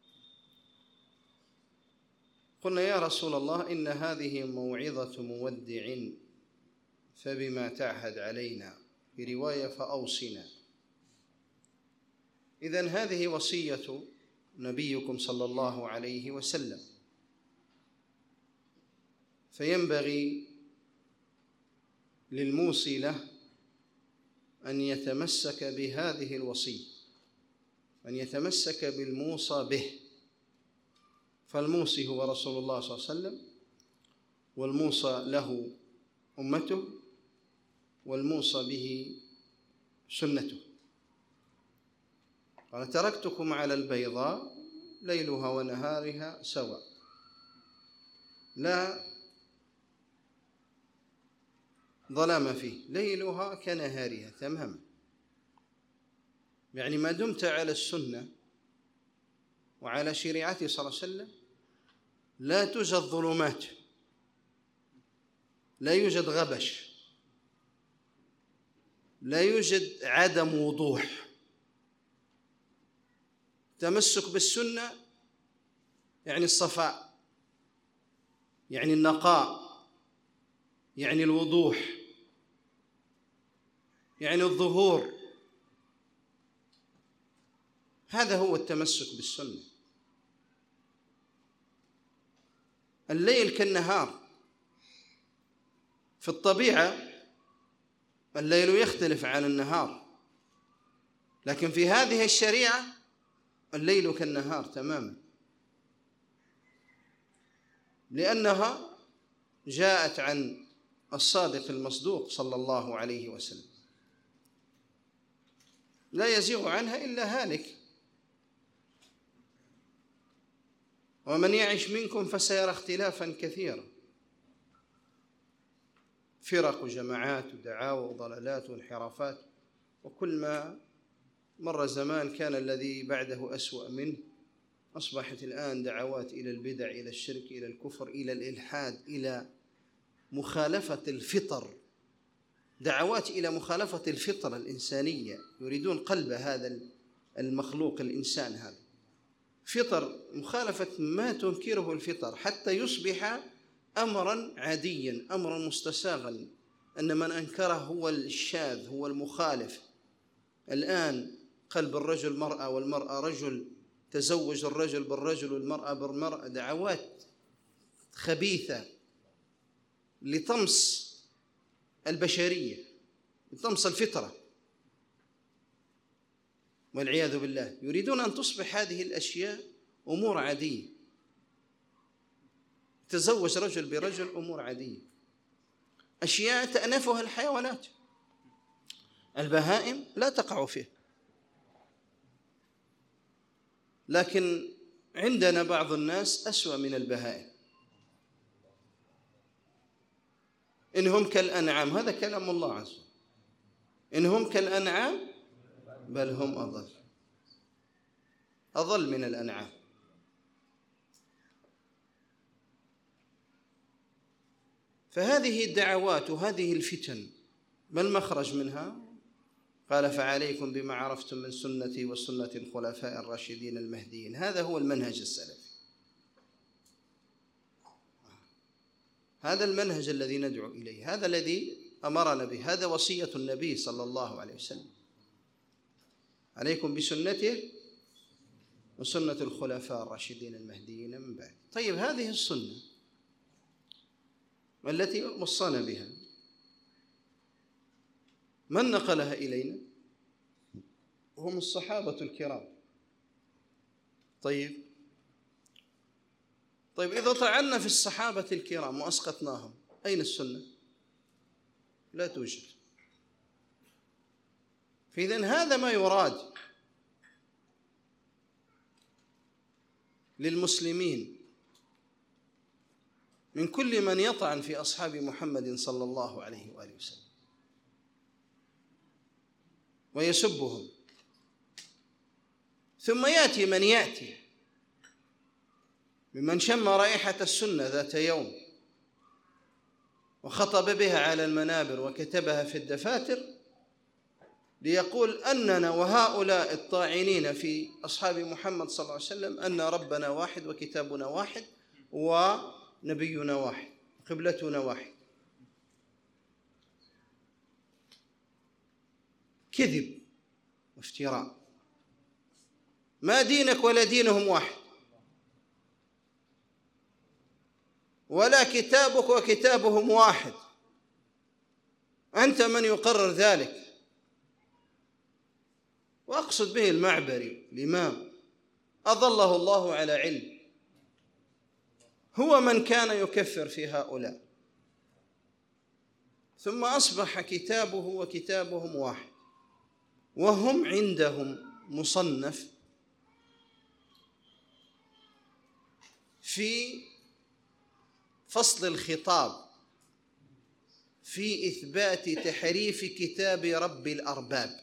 قلنا: يا رسول الله إن هذه موعظة مودع فبما تعهد علينا، في رواية فأوصنا. إذن هذه وصية نبيكم صلى الله عليه وسلم، فينبغي للموصي له أن يتمسك بهذه الوصية، أن يتمسك بالموصى به. فالموصي هو رسول الله صلى الله عليه وسلم، والموصى له أمته، والموصى به سنته. قال: تركتكم على البيضاء ليلها ونهارها سواء لا ظلام فيه، ليلها كنهارها تماما. يعني ما دمت على السنة وعلى شريعته صلى الله عليه وسلم لا توجد ظلمات، لا يوجد غبش، لا يوجد عدم وضوح. تمسك بالسنة يعني الصفاء، يعني النقاء، يعني الوضوح، يعني الظهور. هذا هو التمسك بالسنة. الليل كالنهار. في الطبيعة الليل يختلف عن النهار، لكن في هذه الشريعة الليل كالنهار تماما، لأنها جاءت عن الصادق المصدوق صلى الله عليه وسلم، لا يزيغ عنها إلا هالك. ومن يعش منكم فسيرى اختلافا كثيرا، فرق وجماعات ودعاوى وضلالات وانحرافات، وكل ما مر زمان كان الذي بعده أسوأ منه. أصبحت الآن دعوات إلى البدع، إلى الشرك، إلى الكفر، إلى الإلحاد، إلى مخالفة الفطر، دعوات إلى مخالفة الفطرة الإنسانية. يريدون قلب هذا المخلوق الإنسان، هذا فطر، مخالفة ما تنكره الفطر حتى يصبح أمرا عاديا، أمرا مستساغا، أن من أنكره هو الشاذ، هو المخالف. الآن قلب الرجل مرأة والمرأة رجل، تزوج الرجل بالرجل والمرأة بالمرأة، دعوات خبيثة لطمس البشرية، لطمس الفطرة والعياذ بالله. يريدون أن تصبح هذه الأشياء أمور عادية، تزوج رجل برجل أمور عادية، أشياء تأنفها الحيوانات، البهائم لا تقع فيه. لكن عندنا بعض الناس أسوأ من البهائم، إنهم كالأنعام، هذا كلام الله عز وجل، إنهم كالأنعام بل هم أضل. أضل من الأنعام. فهذه الدعوات وهذه الفتن ما المخرج منها؟ قال فعليكم بما عرفتم من سنتي وسنة الخلفاء الراشدين المهديين. هذا هو المنهج السلفي، هذا المنهج الذي ندعو إليه، هذا الذي أمرنا به، هذا وصية النبي صلى الله عليه وسلم: عليكم بسنته وسنة الخلفاء الراشدين المهديين من بعد. طيب هذه السنة والتي وصانا بها من نقلها إلينا؟ هم الصحابة الكرام. طيب طيب إذا طعنا في الصحابة الكرام وأسقطناهم، أين السنة؟ لا توجد. فإذن هذا ما يراد للمسلمين من كل من يطعن في أصحاب محمد صلى الله عليه وآله وسلم ويسبهم، ثم يأتي من يأتي ممن شم رائحة السنة ذات يوم وخطب بها على المنابر وكتبها في الدفاتر ليقول أننا وهؤلاء الطاعنين في أصحاب محمد صلى الله عليه وسلم أن ربنا واحد وكتابنا واحد ونبينا واحد قبلتنا واحد. كذب وافتراء. ما دينك ولا دينهم واحد، ولا كتابك وكتابهم واحد. أنت من يقرر ذلك؟ وأقصد به المعبري الإمام أظله الله على علم، هو من كان يكفر في هؤلاء، ثم أصبح كتابه وكتابهم واحد، وهم عندهم مصنف في فصل الخطاب في إثبات تحريف كتاب رب الأرباب.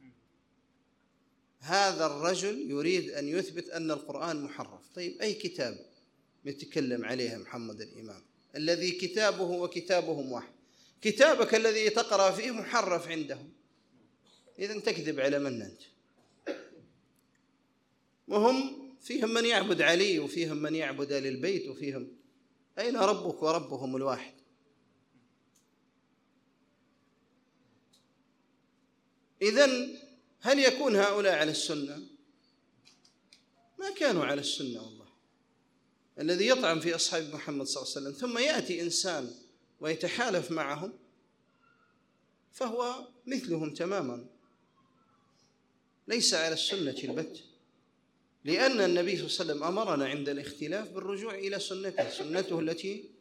هذا الرجل يريد أن يثبت أن القرآن محرف. طيب أي كتاب يتكلم عليه محمد الإمام الذي كتابه وكتابهم واحد؟ كتابك الذي تقرأ فيه محرف عندهم، إذن تكذب على من أنت؟ وهم فيهم من يعبد علي وفيهم من يعبد آل البيت وفيهم، أين ربك وربهم الواحد؟ إذن هل يكون هؤلاء على السنة؟ ما كانوا على السنة والله. الذي يطعن في أصحاب محمد صلى الله عليه وسلم ثم يأتي إنسان ويتحالف معهم فهو مثلهم تماما، ليس على السنة البتة، لأن النبي صلى الله عليه وسلم أمرنا عند الاختلاف بالرجوع إلى سنته، سنته التي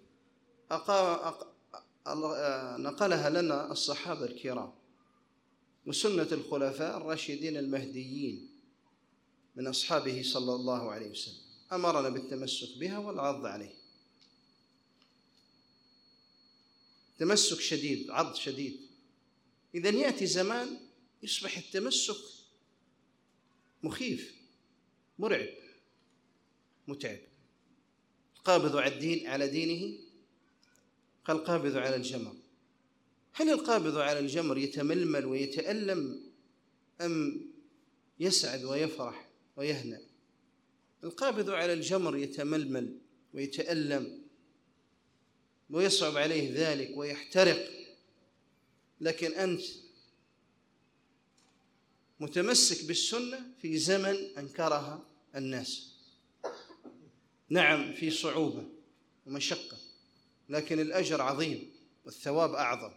نقلها لنا الصحابة الكرام، وسنة الخلفاء الراشدين المهديين من أصحابه صلى الله عليه وسلم، أمرنا بالتمسك بها والعض عليه. تمسك شديد، عض شديد. إذن يأتي زمان يصبح التمسك مخيف، مرعب، متعب. القابض على دينه كالقابض على الجمر. هل القابض على الجمر يتململ ويتألم أم يسعد ويفرح ويهنأ؟ القابض على الجمر يتململ ويتألم ويصعب عليه ذلك ويحترق، لكن أنت متمسك بالسنة في زمن أنكرها الناس. نعم في صعوبة ومشقة، لكن الأجر عظيم والثواب أعظم.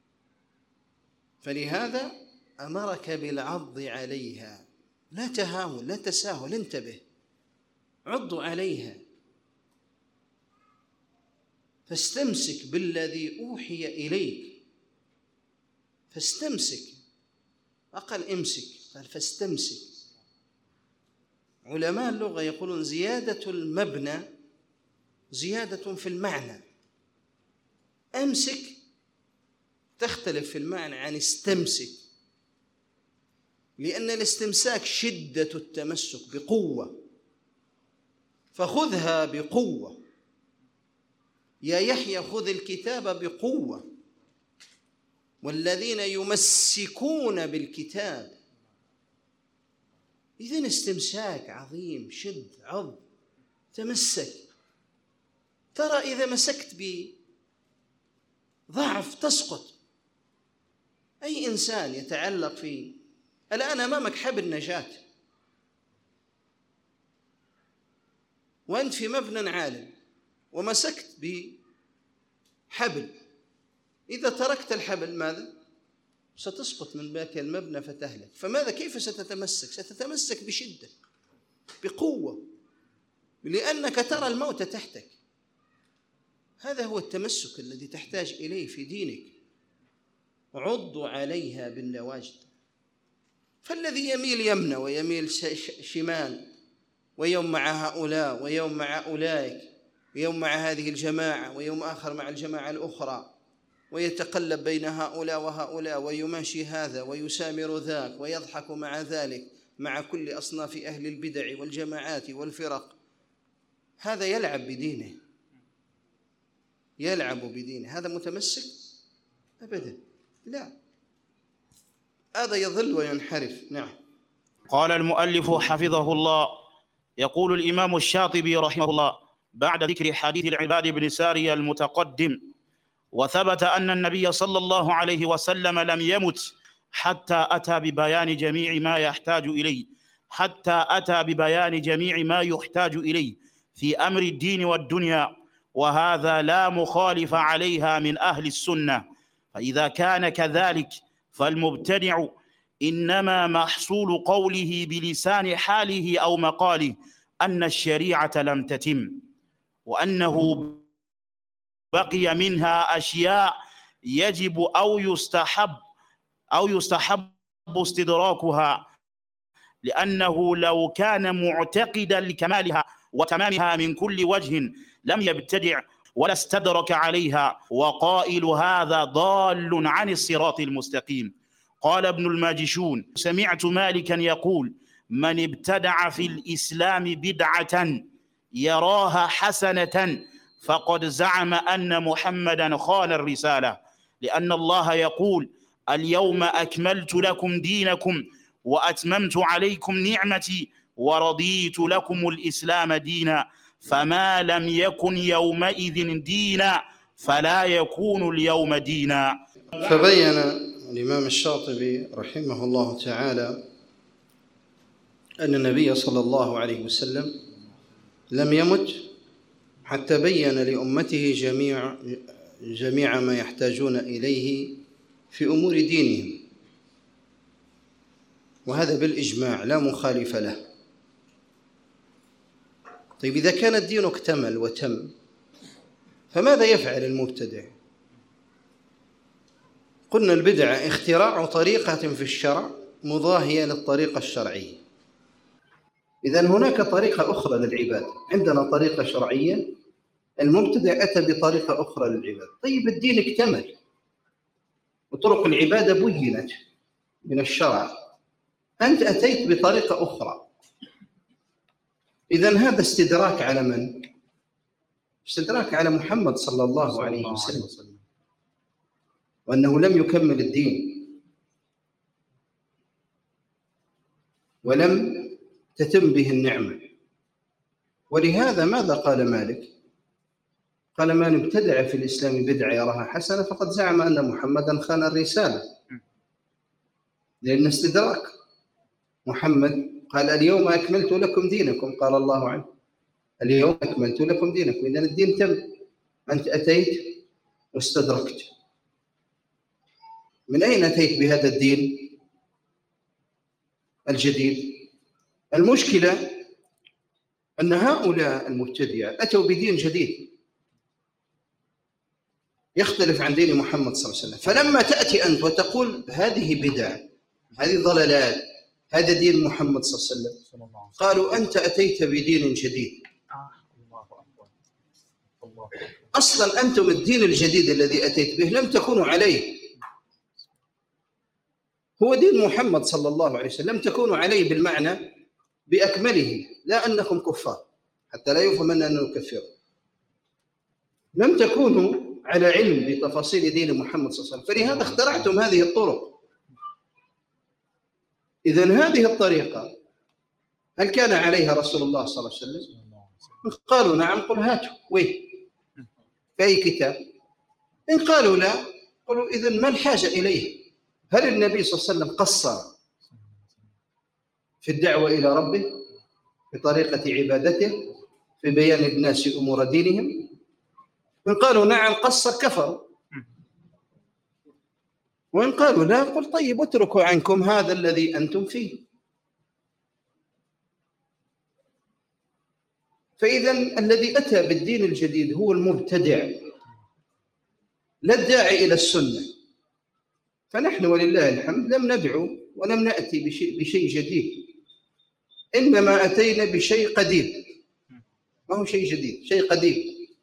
فلهذا أمرك بالعض عليها، لا تهاون لا تساهل، انتبه، عضوا عليها، فاستمسك بالذي أوحي إليك، فاستمسك، أقل امسك، قال فاستمسك. علماء اللغة يقولون زيادة المبنى زيادة في المعنى. أمسك تختلف في المعنى عن استمسك. لأن الاستمساك شدة التمسك بقوة، فخذها بقوة. يا يحيى خذ الكتاب بقوة، والذين يمسكون بالكتاب. إذن استمساك عظيم، شد عض تمسك. ترى إذا مسكت بضعف تسقط. أي إنسان يتعلق فيه. الآن أمامك حبل نجاة وأنت في مبنى عال ومسكت بحبل، إذا تركت الحبل ماذا؟ ستسقط من ذاك المبنى فتهلك. فماذا؟ كيف ستتمسك؟ ستتمسك بشدة بقوة، لأنك ترى الموت تحتك. هذا هو التمسك الذي تحتاج إليه في دينك. عضوا عليها بالنواجذ. فالذي يميل يمنى ويميل شمال، ويوم مع هؤلاء ويوم مع أولئك، ويوم مع هذه الجماعة ويوم آخر مع الجماعة الأخرى، ويتقلب بين هؤلاء وهؤلاء، ويماشي هذا ويسامر ذاك، ويضحك مع ذلك، مع كل أصناف أهل البدع والجماعات والفرق. هذا يلعب بدينه، يلعب بدينه. هذا متمسك؟ أبدا لا، هذا يضل وينحرف. نعم. قال المؤلف حفظه الله: يقول الإمام الشاطبي رحمه الله بعد ذكر حديث العباد بن سارية المتقدم: وثبت أن النبي صلى الله عليه وسلم لم يمت حتى أتى ببيان جميع ما يحتاج إليه حتى أتى ببيان جميع ما يحتاج إليه في أمر الدين والدنيا، وهذا لا مخالف عليها من أهل السنة. فإذا كان كذلك فالمبتدع إنما محصول قوله بلسان حاله أو مقاله أن الشريعة لم تتم، وأنه بقي منها أشياء يجب أو يستحب أو يستحب استدراكها، لأنه لو كان معتقدا لكمالها وتمامها من كل وجه لم يبتدع ولا استدرك عليها، وقائل هذا ضال عن الصراط المستقيم. قال ابن الماجشون: سمعت مالكا يقول: من ابتدع في الإسلام بدعة يراها حسنة فقد زعم أن محمدا خان الرسالة، لأن الله يقول: اليوم أكملت لكم دينكم وأتممت عليكم نعمتي ورضيت لكم الإسلام دينا، فما لم يكن يومئذ دينا فلا يكون اليوم دينا. فبين الإمام الشاطبي رحمه الله تعالى أن النبي صلى الله عليه وسلم لم يمت حتى بين لأمته جميع جميع ما يحتاجون إليه في أمور دينهم، وهذا بالإجماع لا مخالف له. طيب إذا كان الدين اكتمل وتم فماذا يفعل المبتدع؟ قلنا البدعة اختراع طريقة في الشرع مضاهية للطريقة الشرعية. إذن هناك طريقة أخرى للعبادة، عندنا طريقة شرعية، المبتدع أتى بطريقة أخرى للعبادة. طيب الدين اكتمل وطرق العبادة بينت من الشرع، أنت أتيت بطريقة أخرى. إذن هذا استدراك على من؟ استدراك على محمد صلى الله عليه وسلم، وأنه لم يكمل الدين ولم تتم به النعمة. ولهذا ماذا قال مالك؟ قال: من ابتدع في الإسلام بدعة يراها حسنة فقد زعم أن محمدا خان الرسالة، لأن استدراك. محمد قال: اليوم أكملت لكم دينكم، قال الله عنه: اليوم أكملت لكم دينكم. إذن الدين تم، أنت أتيت واستدركت. من أين أتيت بهذا الدين الجديد؟ المشكلة أن هؤلاء المبتدعة أتوا بدين جديد يختلف عن دين محمد صلى الله عليه وسلم. فلما تأتي أنت وتقول هذه بدع، هذه ضلالات، هذا دين محمد صلى الله عليه وسلم، قالوا أنت أتيت بدين جديد. أصلا أنتم الدين الجديد الذي أتيت به لم تكونوا عليه، هو دين محمد صلى الله عليه وسلم، لم تكونوا عليه بالمعنى بأكمله، لا أنكم كفار حتى لا يفهم أننا نكفر، لم تكونوا على علم بتفاصيل دين محمد صلى الله عليه وسلم، فلهذا اخترعتم هذه الطرق. إذن هذه الطريقة هل كان عليها رسول الله صلى الله عليه وسلم؟ قالوا نعم، قل هاتوا، وين في أي كتاب؟ إن قالوا لا، قلوا إذن ما الحاجة إليه؟ هل النبي صلى الله عليه وسلم قصر في الدعوة إلى ربه، في طريقة عبادته، في بيان الناس أمور دينهم؟ إن قالوا نعم قصر كفروا، وإن قالوا لا، قل طيب اتركوا عنكم هذا الذي أنتم فيه. فإذا الذي أتى بالدين الجديد هو المبتدع، لا الداعي إلى السنة. فنحن ولله الحمد لم ندعو ولم نأتي بشيء, بشيء جديد، إنما أتينا بشيء قديم، ما هو شيء جديد، شيء قديم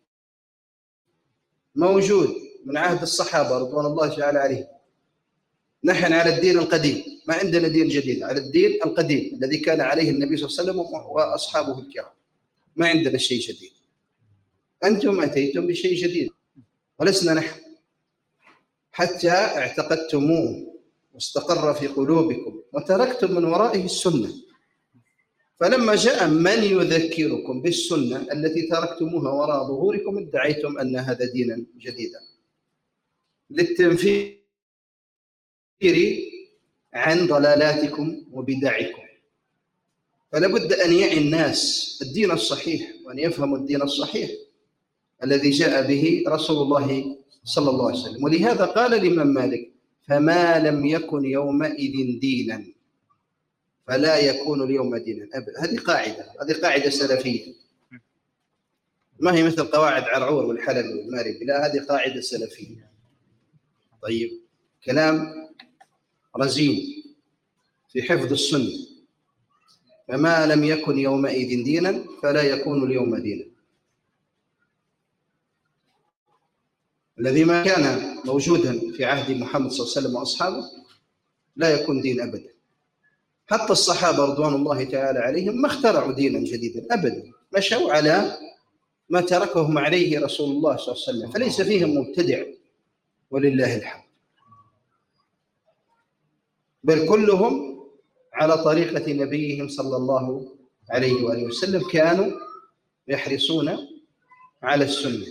موجود من عهد الصحابة رضوان الله تعالى عليهم. نحن على الدين القديم، ما عندنا دين جديد، على الدين القديم الذي كان عليه النبي صلى الله عليه وسلم وأصحابه الكرام، ما عندنا شيء جديد. أنتم أتيتم بشيء جديد ولسنا نحن، حتى اعتقدتموه واستقر في قلوبكم وتركتم من ورائه السنة. فلما جاء من يذكركم بالسنة التي تركتموها وراء ظهوركم ادعيتم أن هذا دينا جديدا للتنفير عن ضلالاتكم وبدعكم. فلا بد أن يعي الناس الدين الصحيح وأن يفهموا الدين الصحيح الذي جاء به رسول الله صلى الله عليه وسلم. ولهذا قال الإمام مالك: فما لم يكن يومئذ دينا فلا يكون اليوم دينا أبدا. هذه قاعدة، هذه قاعدة سلفية، ما هي مثل قواعد عرعور والحلبي والماربي، لا، هذه قاعدة سلفية. طيب، كلام رزين في حفظ السنة: فما لم يكن يومئذ دينا فلا يكون اليوم دينا. الذي ما كان موجودا في عهد محمد صلى الله عليه وسلم وأصحابه لا يكون دين أبدا. حتى الصحابة رضوان الله تعالى عليهم ما اخترعوا دينا جديدا أبدا، مشوا على ما تركهم عليه رسول الله صلى الله عليه وسلم، فليس فيهم مبتدع ولله الحمد، بل كلهم على طريقة نبيهم صلى الله عليه وآله وسلم، كانوا يحرصون على السنة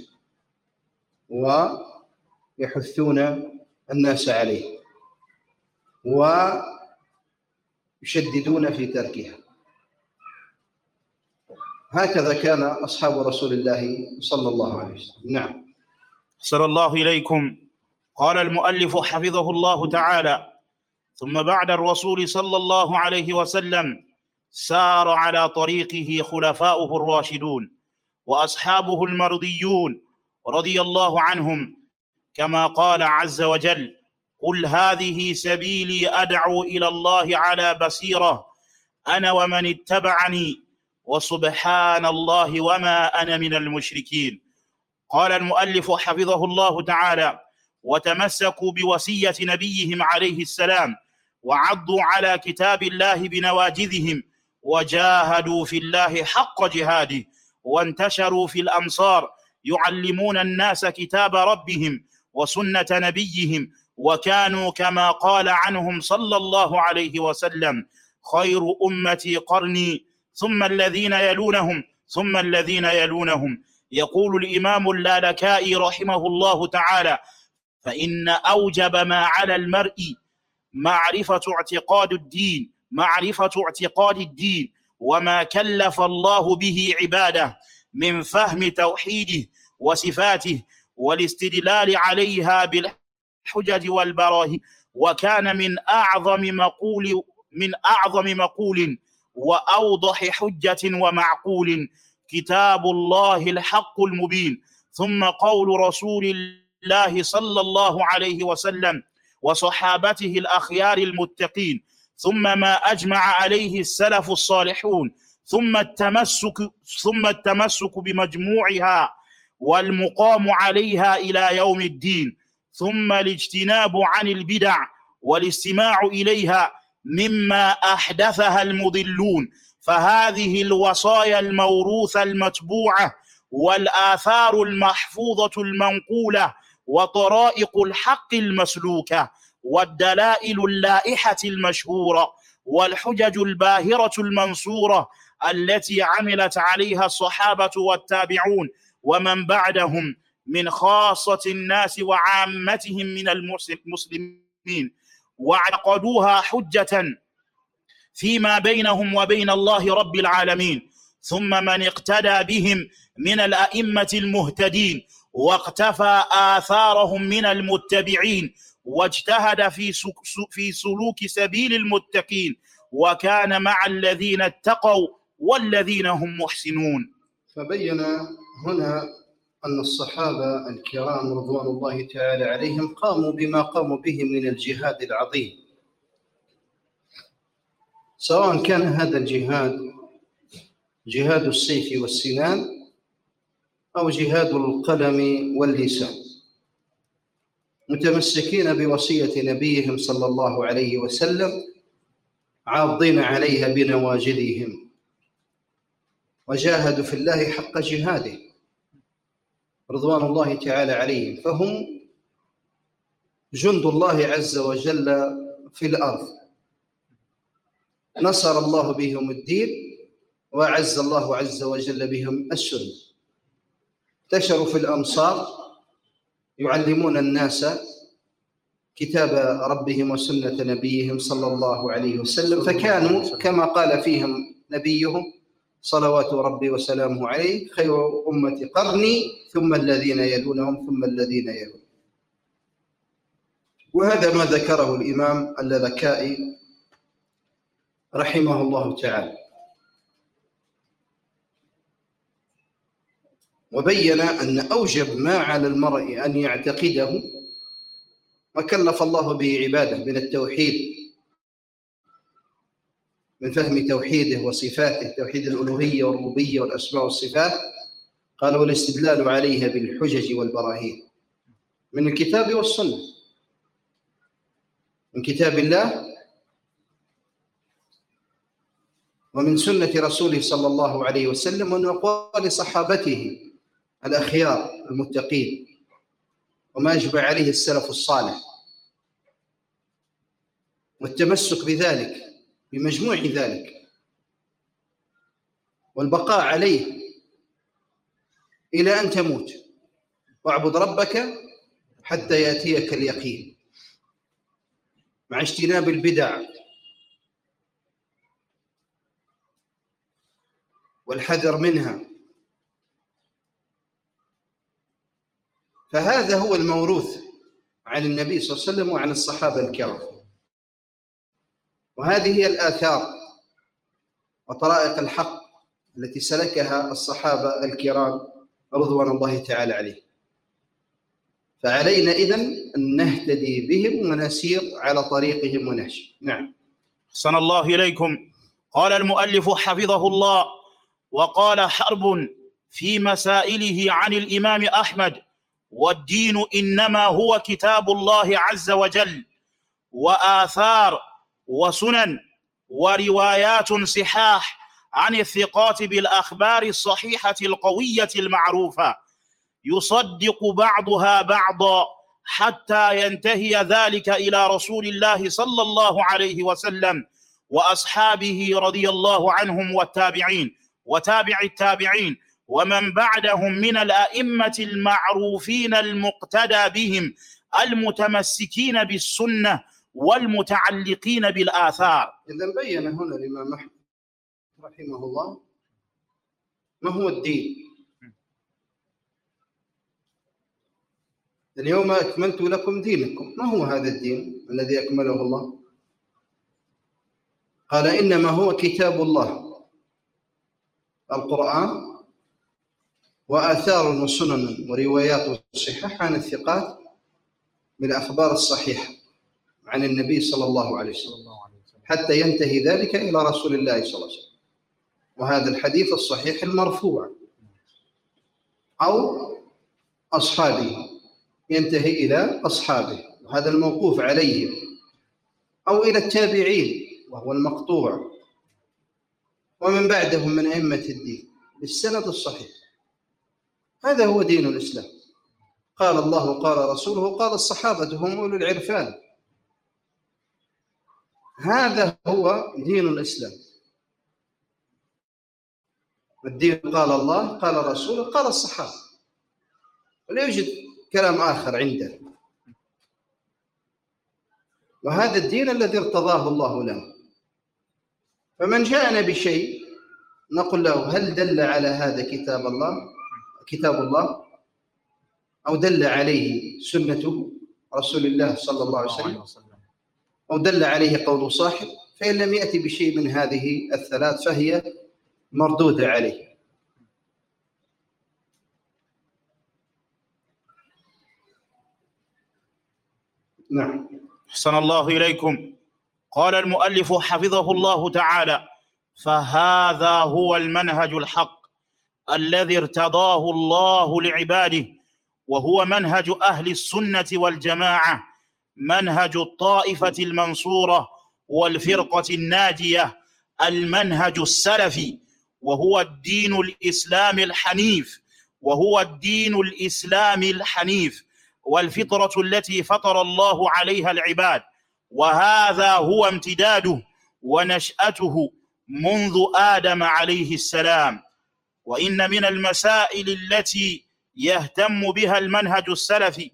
ويحثون الناس عليه ويشددون في تركها. هكذا كان أصحاب رسول الله صلى الله عليه وسلم. نعم. أحسن الله إليكم. قال المؤلف حفظه الله تعالى: ثم بعد الرسول صلى الله عليه وسلم سار على طريقه خلفاؤه الراشدون وأصحابه المرضيون رضي الله عنهم، كما قال عز وجل: قل هذه سبيلي أدعو إلى الله على بصيرة أنا ومن اتبعني وسبحان الله وما أنا من المشركين. قال المؤلف حفظه الله تعالى: وتمسكوا بوصية نبيهم عليه السلام وعضوا على كتاب الله بنواجذهم وجاهدوا في الله حق جهاده وانتشروا في الأمصار يعلمون الناس كتاب ربهم وسنة نبيهم، وكانوا كما قال عنهم صلى الله عليه وسلم: خير أمتي قرني ثم الذين يلونهم ثم الذين يلونهم. يقول الإمام اللالكائي رحمه الله تعالى: فإن أوجب ما على المرء معرفة اعتقاد الدين معرفة اعتقاد الدين وما كلف الله به عباده من فهم توحيده وصفاته والاستدلال عليها بالحجج والبراهين. وكان من أعظم مقول من أعظم مقول وأوضح حجة ومعقول كتاب الله الحق المبين، ثم قول رسول الله صلى الله عليه وسلم وصحابته الأخيار المتقين، ثم ما أجمع عليه السلف الصالحون، ثم التمسك ثم التمسك بمجموعها والمقام عليها إلى يوم الدين، ثم الاجتناب عن البدع والاستماع إليها مما أحدثها المضلون، فهذه الوصايا الموروثة المتبوعة والآثار المحفوظة المنقولة وطرائق الحق المسلوكة والدلائل اللائحة المشهورة والحجج الباهرة المنصورة التي عملت عليها الصحابة والتابعون ومن بعدهم من خاصة الناس وعامتهم من المسلمين، واعتقدوها حجة فيما بينهم وبين الله رب العالمين. ثم من اقتدى بهم من الأئمة المهتدين واقتفى آثارهم من المتبعين واجتهد في في سلوك سبيل المتقين وكان مع الذين اتقوا والذين هم محسنون. فبين هنا أن الصحابة الكرام رضوان الله تعالى عليهم قاموا بما قاموا به من الجهاد العظيم، سواء كان هذا الجهاد جهاد السيف والسنان أو جهاد القلم واللسان، متمسكين بوصية نبيهم صلى الله عليه وسلم عاضين عليها بنواجذهم، وجاهدوا في الله حق جهاده رضوان الله تعالى عليهم، فهم جند الله عز وجل في الأرض، نصر الله بهم الدين وأعز الله عز وجل بهم السنة، انتشروا في الأمصار يعلمون الناس كتاب ربهم وسنة نبيهم صلى الله عليه وسلم، فكانوا كما قال فيهم نبيهم صلوات ربي وسلامه عليه: خير أمة قرني ثم الذين يلونهم ثم الذين يلونهم. وهذا ما ذكره الإمام اللالكائي رحمه الله تعالى، وبين أن أوجب ما على المرء أن يعتقده وكلف الله به عباده من التوحيد، من فهم توحيده وصفاته، توحيد الألوهية والربوبية والأسماء والصفات، قال: والاستدلال عليها بالحجج والبراهين من الكتاب والسنة، من كتاب الله ومن سنة رسوله صلى الله عليه وسلم، ومن أقوال صحابته الأخيار المتقين، وما أجمع عليه السلف الصالح، والتمسك بذلك بمجموع ذلك والبقاء عليه إلى أن تموت، واعبد ربك حتى يأتيك اليقين، مع اجتناب البدع والحذر منها. فهذا هو الموروث عن النبي صلى الله عليه وسلم وعن الصحابة الكرام، وهذه هي الآثار وطرائق الحق التي سلكها الصحابة الكرام رضوان الله تعالى عليه. فعلينا إذن أن نهتدي بهم ونسير على طريقهم ونهج. نعم. أحسن الله إليكم. قال المؤلف حفظه الله: وقال حرب في مسائله عن الإمام أحمد: والدين إنما هو كتاب الله عز وجل وآثار وسنن وروايات صحاح عن الثقات بالأخبار الصحيحة القوية المعروفة، يصدق بعضها بعضا حتى ينتهي ذلك إلى رسول الله صلى الله عليه وسلم وأصحابه رضي الله عنهم والتابعين وتابع التابعين ومن بعدهم من الأئمة المعروفين المقتدى بهم المتمسكين بالسنة والمتعلقين بالآثار. إذن بين هنا الإمام أحمد رحمه الله ما هو الدين. اليوم أكملت لكم دينكم. ما هو هذا الدين الذي أكمله الله؟ قال: إنما هو كتاب الله، القرآن، وآثار وسنن وروايات صحيحة عن الثقات بالأخبار الصحيحة عن النبي صلى الله عليه وسلم حتى ينتهي ذلك إلى رسول الله صلى الله عليه وسلم. وهذا الحديث الصحيح المرفوع أو أصحابه، ينتهي إلى أصحابه، وهذا الموقوف عليهم أو إلى التابعين وهو المقطوع ومن بعدهم من أئمة الدين بالسند الصحيح. هذا هو دين الإسلام. قال الله قال رسوله قال الصحابة هم أولو العرفان. هذا هو دين الإسلام. الدين قال الله قال رسوله قال الصحابة، ولا يوجد كلام آخر عندنا. وهذا الدين الذي ارتضاه الله لنا. فمن جاءنا بشيء نقول له هل دل على هذا كتاب الله كتاب الله أو دل عليه سنة رسول الله صلى الله عليه وسلم أو دل عليه قول صاحب، فإن لم يأتي بشيء من هذه الثلاث فهي مردودة عليه. نعم. أحسن الله إليكم. قال المؤلف حفظه الله تعالى: فهذا هو المنهج الحق الذي ارتضاه الله لعباده، وهو منهج أهل السنة والجماعة، منهج الطائفة المنصورة والفرقة الناجية، المنهج السلفي، وهو الدين الإسلام الحنيف وهو الدين الإسلام الحنيف والفطرة التي فطر الله عليها العباد. وهذا هو امتداده ونشأته منذ آدم عليه السلام. وإن من المسائل التي يهتم بها المنهج السلفي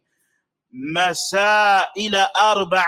مسائل أربع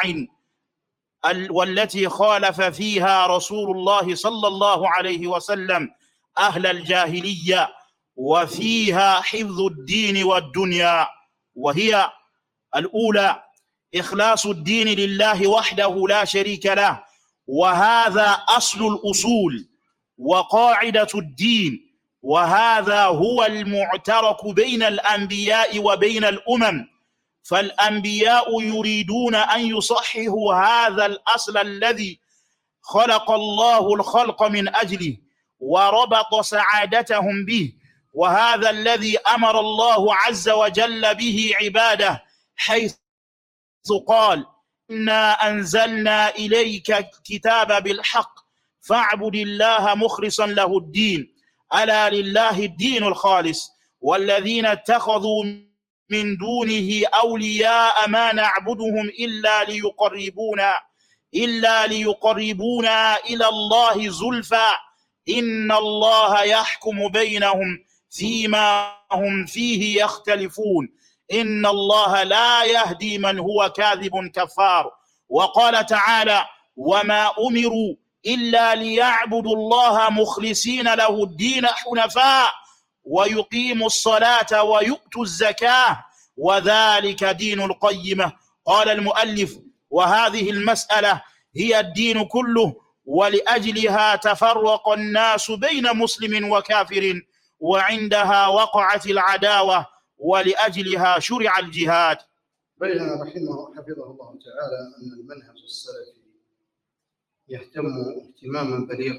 والتي خالف فيها رسول الله صلى الله عليه وسلم أهل الجاهلية، وفيها حفظ الدين والدنيا. وهي: الأولى إخلاص الدين لله وحده لا شريك له، وهذا أصل الأصول وقاعدة الدين، وهذا هو المعترك بين الأنبياء وبين الأمم. فالأنبياء يريدون أن يصححوا هذا الأصل الذي خلق الله الخلق من أجله وربط سعادتهم به، وهذا الذي أمر الله عز وجل به عباده، حيث قال: إنا أنزلنا إليك الكتاب بالحق فاعبد الله مخلصا له الدين، ألا لله الدين الخالص، والذين اتخذوا من دونه أولياء ما نعبدهم إلا ليقربونا إلا ليقربونا إلى الله زلفى إن الله يحكم بينهم فيما هم فيه يختلفون إن الله لا يهدي من هو كاذب كفار. وقال تعالى: وما أمروا إلا ليعبدوا الله مخلصين له الدين حنفاء ويقيموا الصلاة ويؤتوا الزكاة وذلك دين القيمة. قال المؤلف: وهذه المسألة هي الدين كله، ولأجلها تفرق الناس بين مسلم وكافر، وعندها وقعت العداوة، ولأجلها شرع الجهاد. بين رحمه حفظه الله تعالى أن المنهج السلفي يهتم اهتماما بليغا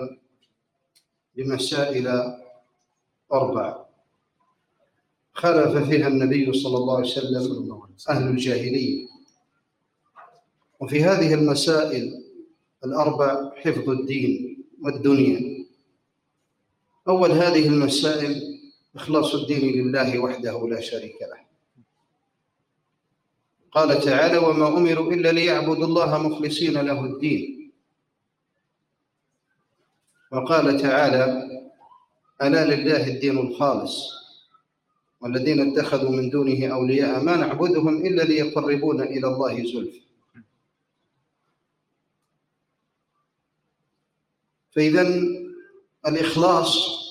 بمسائل أربع خالف فيها النبي صلى الله عليه وسلم أهل الجاهلية. وفي هذه المسائل الأربع حفظ الدين والدنيا. أول هذه المسائل إخلاص الدين لله وحده لا شريك له. قال تعالى: وما أمروا إلا ليعبدوا الله مخلصين له الدين. وقال تعالى: ألا لله الدين الخالص، والذين اتخذوا من دونه أولياء ما نعبدهم إلا ليقربونا إلى الله زلفى. فإذا الإخلاص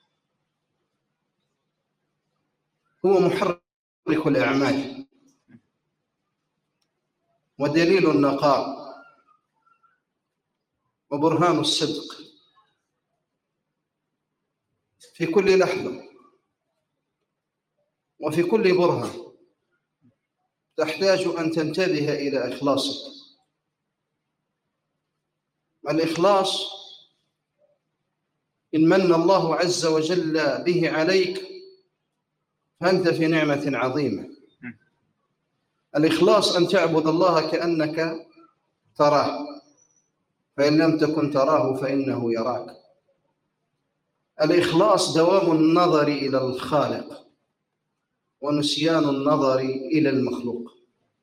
هو محرك الأعمال ودليل النقاء وبرهان الصدق في كل لحظة وفي كل برهة تحتاج أن تنتبه إلى إخلاصك. الإخلاص إن من الله عز وجل به عليك فأنت في نعمة عظيمة. الإخلاص أن تعبد الله كأنك تراه، فإن لم تكن تراه فإنه يراك. الإخلاص دوام النظر إلى الخالق ونسيان النظر إلى المخلوق.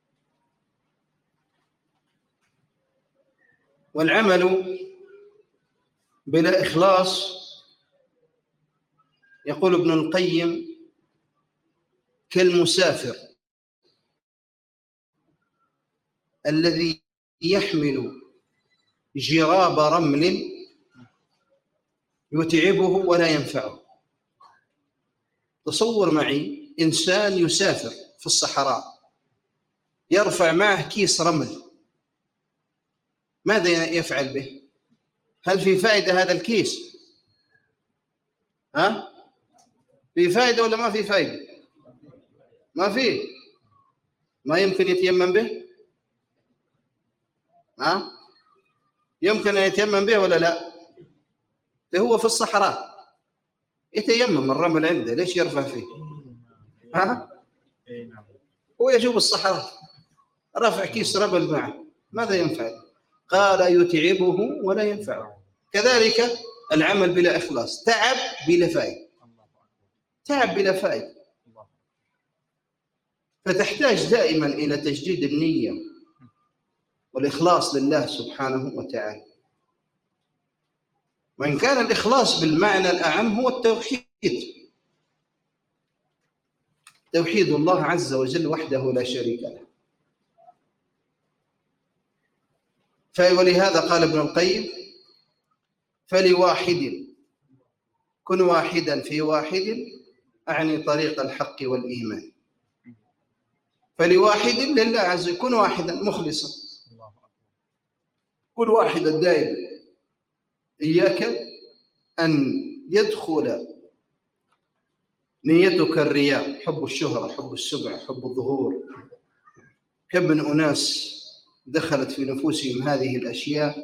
والعمل بلا إخلاص، يقول ابن القيم، كالمسافر الذي يحمل جراب رمل يتعبه ولا ينفعه. تصور معي إنسان يسافر في الصحراء يرفع معه كيس رمل، ماذا يفعل به؟ هل في فائدة هذا الكيس؟ ها؟ في فائدة ولا ما في فائدة؟ ما فيه. ما يمكن يتيمم به؟ ها؟ يمكن أن يتيمم به ولا لا؟ هو في الصحراء يتيمم، الرمل عنده، ليش يرفع فيه؟ ها؟ هو يجوب الصحراء، رفع كيس رمل معه، ماذا ينفع؟ قال يتعبه ولا ينفعه. كذلك العمل بلا إخلاص، تعب بلا فائدة، تعب بلا فائدة. فتحتاج دائما إلى تجديد النية والإخلاص لله سبحانه وتعالى. وإن كان الإخلاص بالمعنى الأعم هو التوحيد، توحيد الله عز وجل وحده لا شريك له. ولهذا قال ابن القيم: فلواحد كن واحدا في واحد، أعني طريق الحق والإيمان. فلواحد لله عز وجل، كن واحدا مخلصا، كن واحدا دائما. إياك أن يدخل نيتك الرياء، حب الشهرة، حب السمعة، حب الظهور. كم من أناس دخلت في نفوسهم هذه الأشياء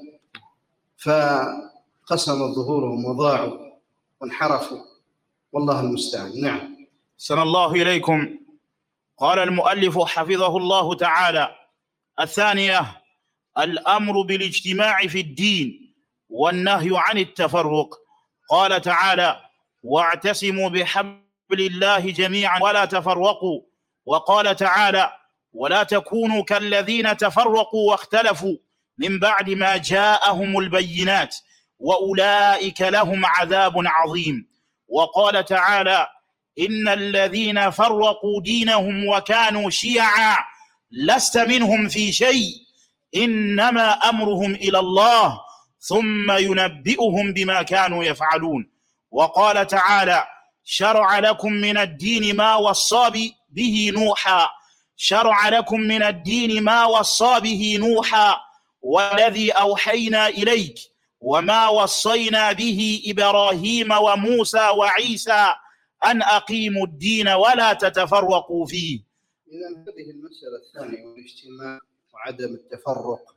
فقسمت ظهورهم وضاعوا وانحرفوا، والله المستعان. نعم. أحسن الله إليكم. قال المؤلف حفظه الله تعالى: الثانية الأمر بالاجتماع في الدين والنهي عن التفرق. قال تعالى: واعتصموا بحبل الله جميعا ولا تفرقوا. وقال تعالى: ولا تكونوا كالذين تفرقوا واختلفوا من بعد ما جاءهم البينات وأولئك لهم عذاب عظيم. وقال تعالى: إن الذين فرقوا دينهم وكانوا شيعا لست منهم في شيء إنما أمرهم إلى الله ثم ينبئهم بما كانوا يفعلون. وقال تعالى: شرع لكم من الدين ما وصى به نوحا شرع لكم من الدين ما وصى به نوحا والذي أوحينا إليك وما وصينا به إبراهيم وموسى وعيسى أن أقيموا الدين ولا تتفرقوا فيه. إذن هذه المسألة الثانية، والاجتماع وعدم التفرق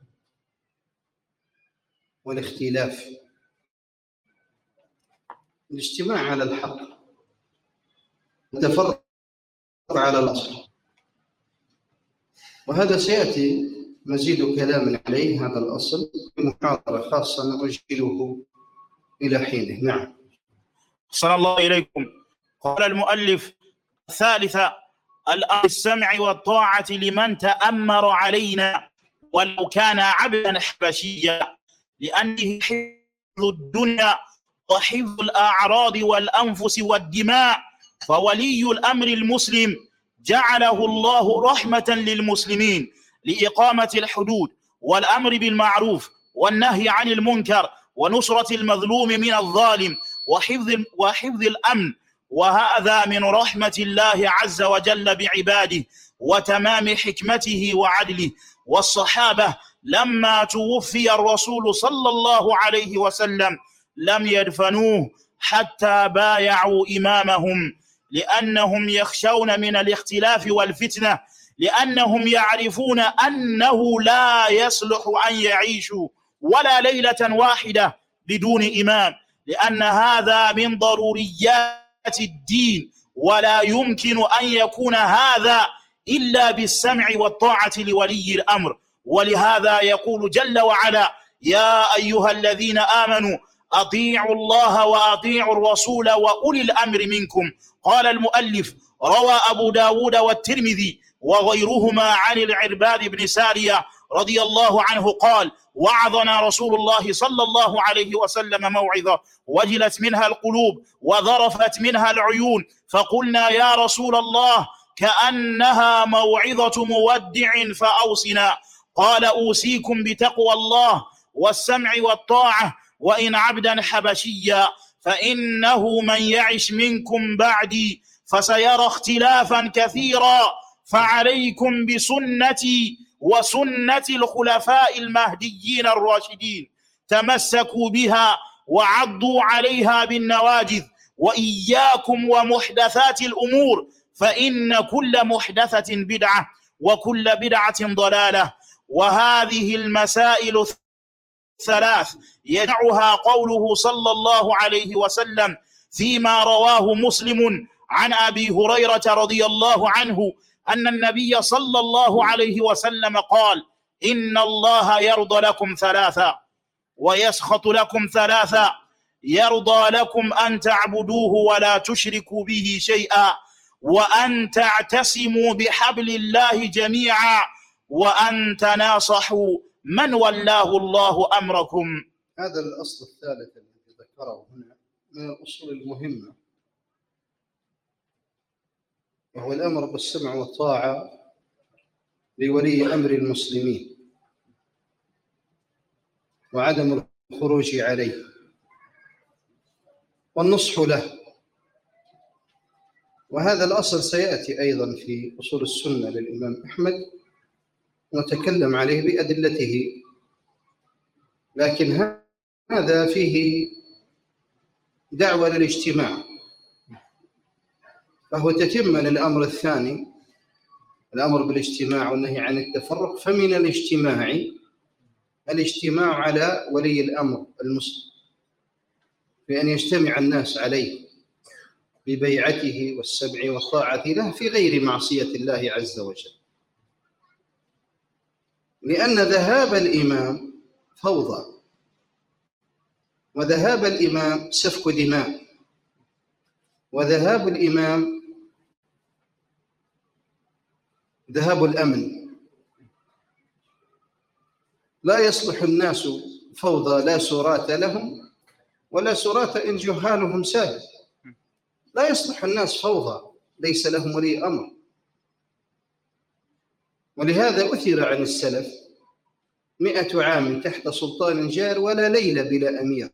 والاختلاف. الاجتماع على الحق، التفرق على الأصل، وهذا سيأتي مزيد كلام عليه، هذا الأصل، في محاضرة خاصة نؤجله إلى حينه. نعم. صلى الله إليكم. قال المؤلف: الثالثة الأمر بالسمع والطاعة لمن تأمر علينا ولو كان عبدا حبشيا، لأنه حفظ الدنيا وحفظ الأعراض والأنفس والدماء. فولي الأمر المسلم جعله الله رحمة للمسلمين لإقامة الحدود والأمر بالمعروف والنهي عن المنكر ونصرة المظلوم من الظالم وحفظ, وحفظ الأمن. وهذا من رحمة الله عز وجل بعباده وتمام حكمته وعدله. والصحابة لما توفي الرسول صلى الله عليه وسلم لم يدفنوه حتى بايعوا إمامهم، لأنهم يخشون من الاختلاف والفتنة، لأنهم يعرفون أنه لا يصلح أن يعيشوا ولا ليلة واحدة بدون إمام، لأن هذا من ضروريات الدين، ولا يمكن أن يكون هذا إلا بالسمع والطاعة لولي الأمر. ولهذا يقول جل وعلا: يا أيها الذين آمنوا أطيعوا الله وأطيعوا الرسول وأولي الأمر منكم. قال المؤلف: روى أبو داود والترمذي وغيرهما عن العرباد بن سارية رضي الله عنه قال: وعظنا رسول الله صلى الله عليه وسلم موعظة وجلت منها القلوب وذرفت منها العيون، فقلنا: يا رسول الله، كأنها موعظة مودع فأوصنا. قال: أوصيكم بتقوى الله والسمع والطاعة، وإن عبدا حبشيا، فإنه من يعش منكم بعدي فسيرى اختلافا كثيرا، فعليكم بسنتي وسنة الخلفاء المهديين الراشدين، تمسكوا بها وعضوا عليها بالنواجذ، وإياكم ومحدثات الأمور، فإن كل محدثة بدعة وكل بدعة ضلالة. وهذه المسائل ثلاث يدعها قوله صلى الله عليه وسلم فيما رواه مسلم عن أبي هريرة رضي الله عنه أن النبي صلى الله عليه وسلم قال: إن الله يرضى لكم ثلاثا ويسخط لكم ثلاثا: يرضى لكم أن تعبدوه ولا تشركوا به شيئا، وأن تعتصموا بحبل الله جميعا، وأن تناصحوا من ولاه الله أمركم. هذا الأصل الثالث الذي ذكره هنا من الأصول المهمة، وهو الأمر بالسمع والطاعة لولي أمر المسلمين وعدم الخروج عليه والنصح له. وهذا الأصل سيأتي أيضا في أصول السنة للإمام أحمد ونتكلم عليه بأدلته، لكن هذا فيه دعوة للاجتماع، فهو تتم للأمر الثاني، الأمر بالاجتماع والنهي عن التفرق. فمن الاجتماع الاجتماع على ولي الأمر المسلم بأن يجتمع الناس عليه ببيعته والسمع والطاعة له في غير معصية الله عز وجل، لأن ذهاب الإمام فوضى، وذهاب الإمام سفك دماء، وذهاب الإمام ذهاب الأمن. لا يصلح الناس فوضى لا سرات لهم ولا سرات إن جهالهم ساد. لا يصلح الناس فوضى ليس لهم ولي أمر. ولهذا أثر عن السلف مئة عام تحت سلطان جار ولا ليلة بلا أمير،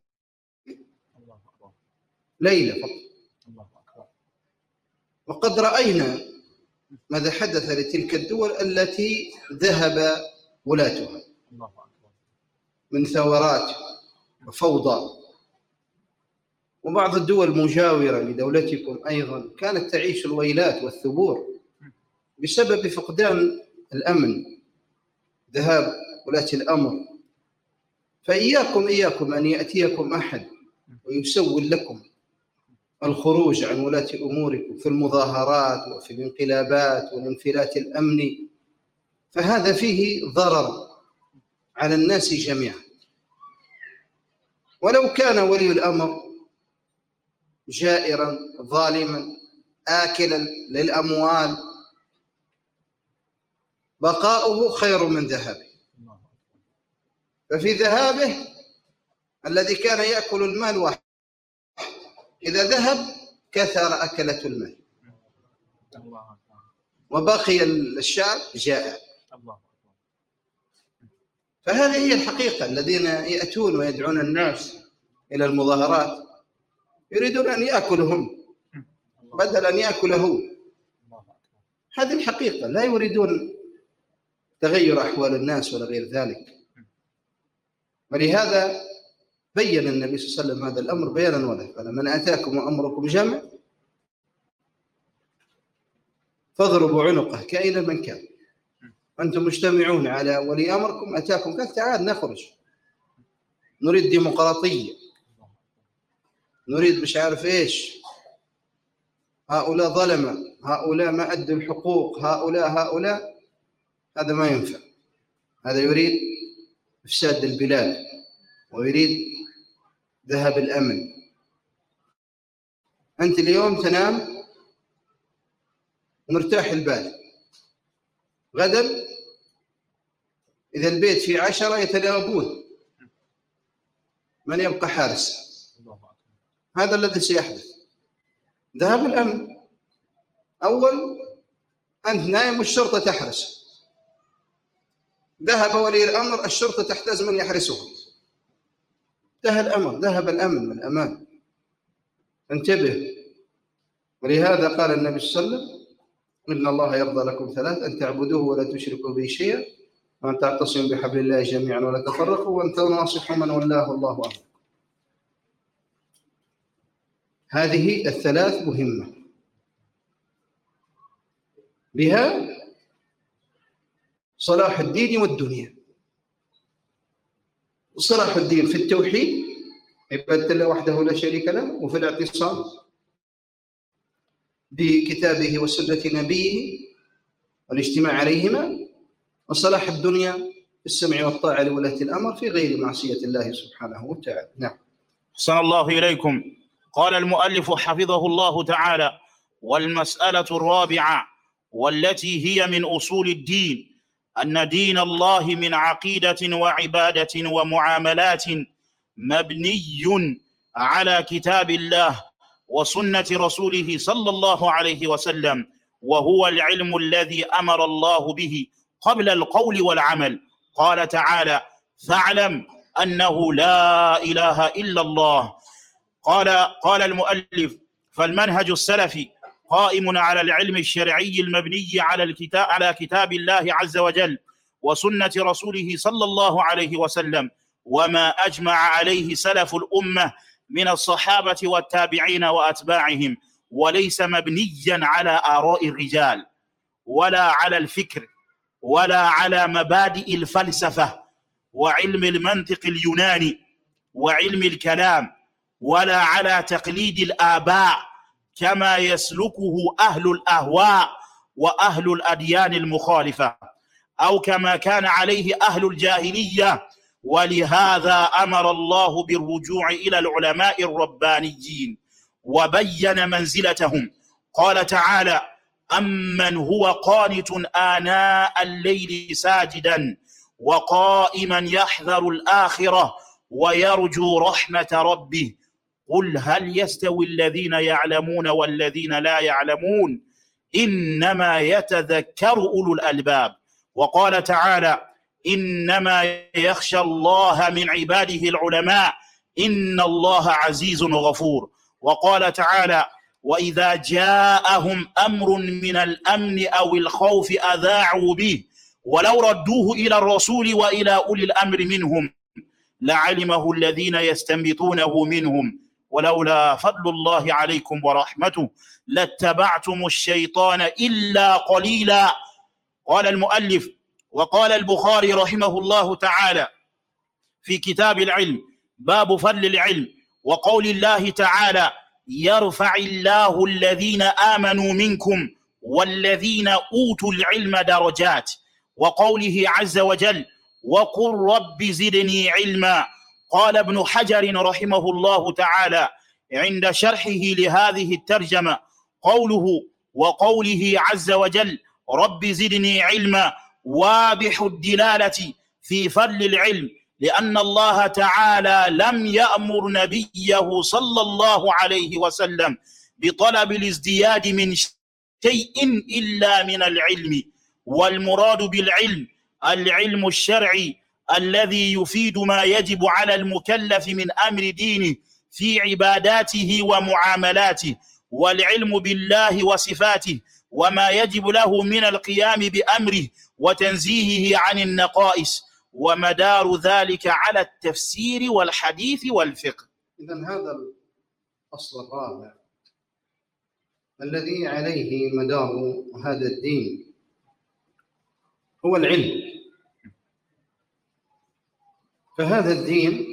ليلة فقط. وقد رأينا ماذا حدث لتلك الدول التي ذهب ولاتها من ثورات وفوضى. وبعض الدول المجاورة لدولتكم أيضا كانت تعيش الويلات والثبور بسبب فقدان الأمن، ذهاب ولاة الأمر. فإياكم إياكم أن يأتيكم أحد ويسول لكم الخروج عن ولاة أموركم في المظاهرات وفي الانقلابات والانفلات الأمني، فهذا فيه ضرر على الناس جميعا. ولو كان ولي الأمر جائرا ظالما آكلا للأموال بقاؤه خير من ذهابه. ففي ذهابه الذي كان يأكل المال واحد، إذا ذهب كثر أكلة المال وبقي الشعب جائع. فهذه هي الحقيقة. الذين يأتون ويدعون الناس إلى المظاهرات يريدون أن يأكلهم بدل أن يأكله. هذه الحقيقة. لا يريدون تغير أحوال الناس ولا غير ذلك. ولهذا بين النبي صلى الله عليه وسلم هذا الأمر بيانا واضحا: فمن أتاكم وأمركم جمع فاضربوا عنقه كائنا من كان. أنتم مجتمعون على ولي أمركم، أتاكم كذا، تعال نخرج، نريد ديمقراطية، نريد مش عارف إيش، هؤلاء ظلمة، هؤلاء ما أدوا الحقوق، هؤلاء هؤلاء هذا ما ينفع. هذا يريد إفساد البلاد ويريد ذهب الأمن. أنت اليوم تنام مرتاح البال، غدا إذا البيت فيه عشرة يتلاعبون من يبقى حارس. هذا الذي سيحدث، ذهب الأمن. أول أنت نايم والشرطة تحرس، ذهب ولي الأمر الشرطة تحتاج من يحرسه، انتهى الأمر، ذهب الأمن والأمان. انتبه. ولهذا قال النبي صلى الله عليه وسلم: إن الله يرضى لكم ثلاث: أن تعبدوه ولا تشركوا به شيئا، وأن تعتصموا بحبل الله جميعا ولا تفرقوا، وأن تناصحوا من ولاه الله أمر. هذه الثلاث مهمة، بها صلاح الدين والدنيا. صلاح الدين في التوحيد، عبادة الله وحده لا شريك له، وفي الاعتصام بكتابه وسنة نبيه والاجتماع عليهما. وصلاح الدنيا في السمع والطاعة لولاة الأمر في غير معصية الله سبحانه وتعالى. نعم. أحسن الله إليكم. قال المؤلف حفظه الله تعالى: والمسألة الرابعة والتي هي من أصول الدين أن دين الله من عقيدة وعبادة ومعاملات مبني على كتاب الله وسنة رسوله صلى الله عليه وسلم، وهو العلم الذي أمر الله به قبل القول والعمل. قال تعالى: فاعلم أنه لا إله إلا الله. قال قال المؤلف: فالمنهج السلفي قائم على العلم الشرعي المبني على الكتاب على كتاب الله عز وجل وسنة رسوله صلى الله عليه وسلم، وما أجمع عليه سلف الأمة من الصحابة والتابعين وأتباعهم، وليس مبنيا على آراء الرجال ولا على الفكر ولا على مبادئ الفلسفة وعلم المنطق اليوناني وعلم الكلام، ولا على تقليد الآباء كما يسلكه أهل الأهواء وأهل الأديان المخالفة، أو كما كان عليه أهل الجاهلية. ولهذا أمر الله بالرجوع إلى العلماء الربانيين وبين منزلتهم. قال تعالى: أمن هو قانت آناء الليل ساجدا وقائما يحذر الآخرة ويرجو رحمة ربه قل هل يستوي الذين يعلمون والذين لا يعلمون إنما يتذكر أولو الألباب. وقال تعالى: إنما يخشى الله من عباده العلماء إن الله عزيز غفور. وقال تعالى: وإذا جاءهم أمر من الأمن أو الخوف أذاعوا به ولو ردوه إلى الرسول وإلى أولي الأمر منهم لعلمه الذين يستنبطونه منهم ولولا فضل الله عليكم ورحمته لاتبعتم الشيطان إلا قليلا. قال المؤلف: وقال البخاري رحمه الله تعالى في كتاب العلم: باب فضل العلم، وقول الله تعالى: يرفع الله الذين آمنوا منكم والذين أوتوا العلم درجات، وقوله عز وجل: وقل رب زدني علما. قال ابن حجر رحمه الله تعالى عند شرحه لهذه الترجمة: قوله وقوله عز وجل رب زدني علما واضح الدلالة في فضل العلم، لأن الله تعالى لم يأمر نبيه صلى الله عليه وسلم بطلب الازدياد من شيء إلا من العلم. والمراد بالعلم العلم الشرعي الذي يفيد ما يجب على المكلف من أمر دينه في عباداته ومعاملاته، والعلم بالله وصفاته وما يجب له من القيام بأمره وتنزيهه عن النقائص، ومدار ذلك على التفسير والحديث والفقه. إذن هذا الأصل الرابع الذي عليه مدار هذا الدين هو العلم. فهذا الدين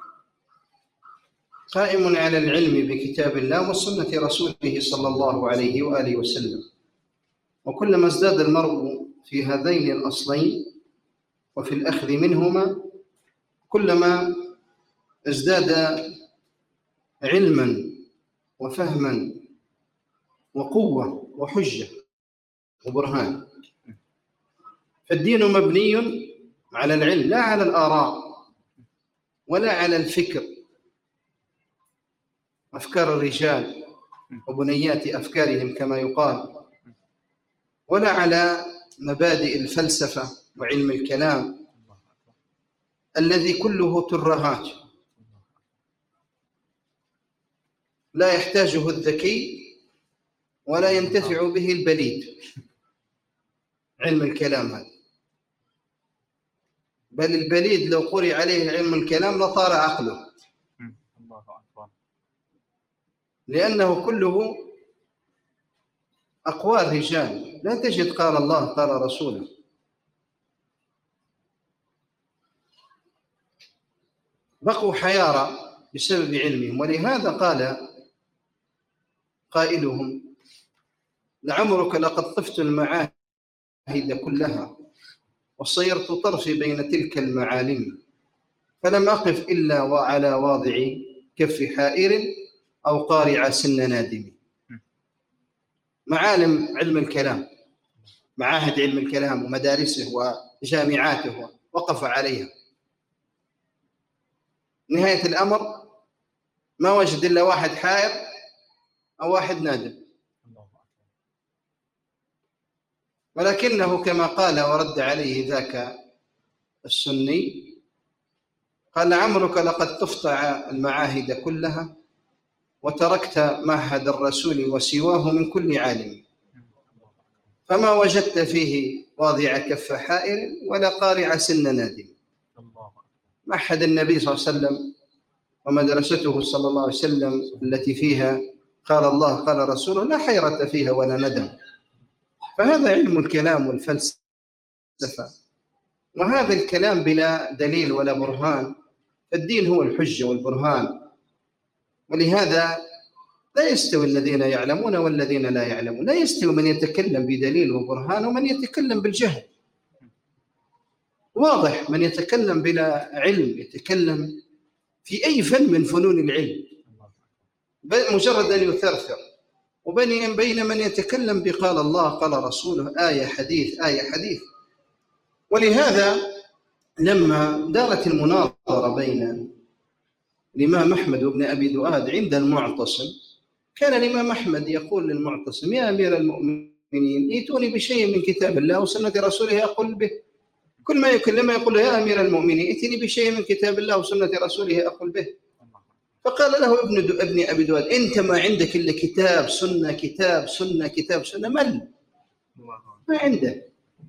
قائم على العلم بكتاب الله وسنة رسوله صلى الله عليه وآله وسلم، وكلما ازداد المرء في هذين الأصلين وفي الأخذ منهما كلما ازداد علما وفهما وقوة وحجة وبرهان. فالدين مبني على العلم لا على الآراء ولا على الفكر، أفكار الرجال وبنيات أفكارهم كما يقال، ولا على مبادئ الفلسفة وعلم الكلام الذي كله ترهات لا يحتاجه الذكي ولا ينتفع به البليد. علم الكلام هذا، بل البليد لو قرئ عليه علم الكلام لطار عقله، لأنه كله أقوال رجال، لا تجد قال الله قال رسوله. بقوا حيارى بسبب علمهم، ولهذا قال قائلهم: لعمرك لقد طفت المعاهد كلها وصيرت طرفي بين تلك المعالم، فلم أقف إلا وعلى واضع كف حائر أو قارع سن نادم. معالم علم الكلام، معاهد علم الكلام ومدارسه وجامعاته وقف عليها، نهاية الأمر ما وجد إلا واحد حائر أو واحد نادم، ولكنه كما قال ورد عليه ذاك السني، قال: عمرك لقد طفت المعاهد كلها وتركت معهد الرسول وسواه من كل عالم، فما وجدت فيه واضع كف حائر ولا قارع سن نادم. معهد النبي صلى الله عليه وسلم ومدرسته صلى الله عليه وسلم التي فيها قال الله قال رسوله لا حيرة فيها ولا ندم. فهذا علم الكلام والفلسفة، وهذا الكلام بلا دليل ولا برهان، فالدين هو الحجة والبرهان. ولهذا لا يستوي الذين يعلمون والذين لا يعلمون، لا يستوي من يتكلم بدليل وبرهان ومن يتكلم بالجهل. واضح من يتكلم بلا علم يتكلم في أي فن من فنون العلم مجرد أن يثرثر، وبين من يتكلم بقال الله قال رسوله آية حديث آية حديث. ولهذا لما دارت المناظرة بين الإمام أحمد وابن أبي دؤاد عند المعتصم، كان الإمام أحمد يقول للمعتصم: يا أمير المؤمنين ائتوني بشيء من كتاب الله وسنة رسوله أقول به. كل ما يكلمه يقول له: يا أمير المؤمنين ائتني بشيء من كتاب الله وسنة رسوله أقول به. فقال له ابن ابن أبي دؤاد: أنت ما عندك إلا كتاب سنة كتاب سنة كتاب سنة، مل ما عنده،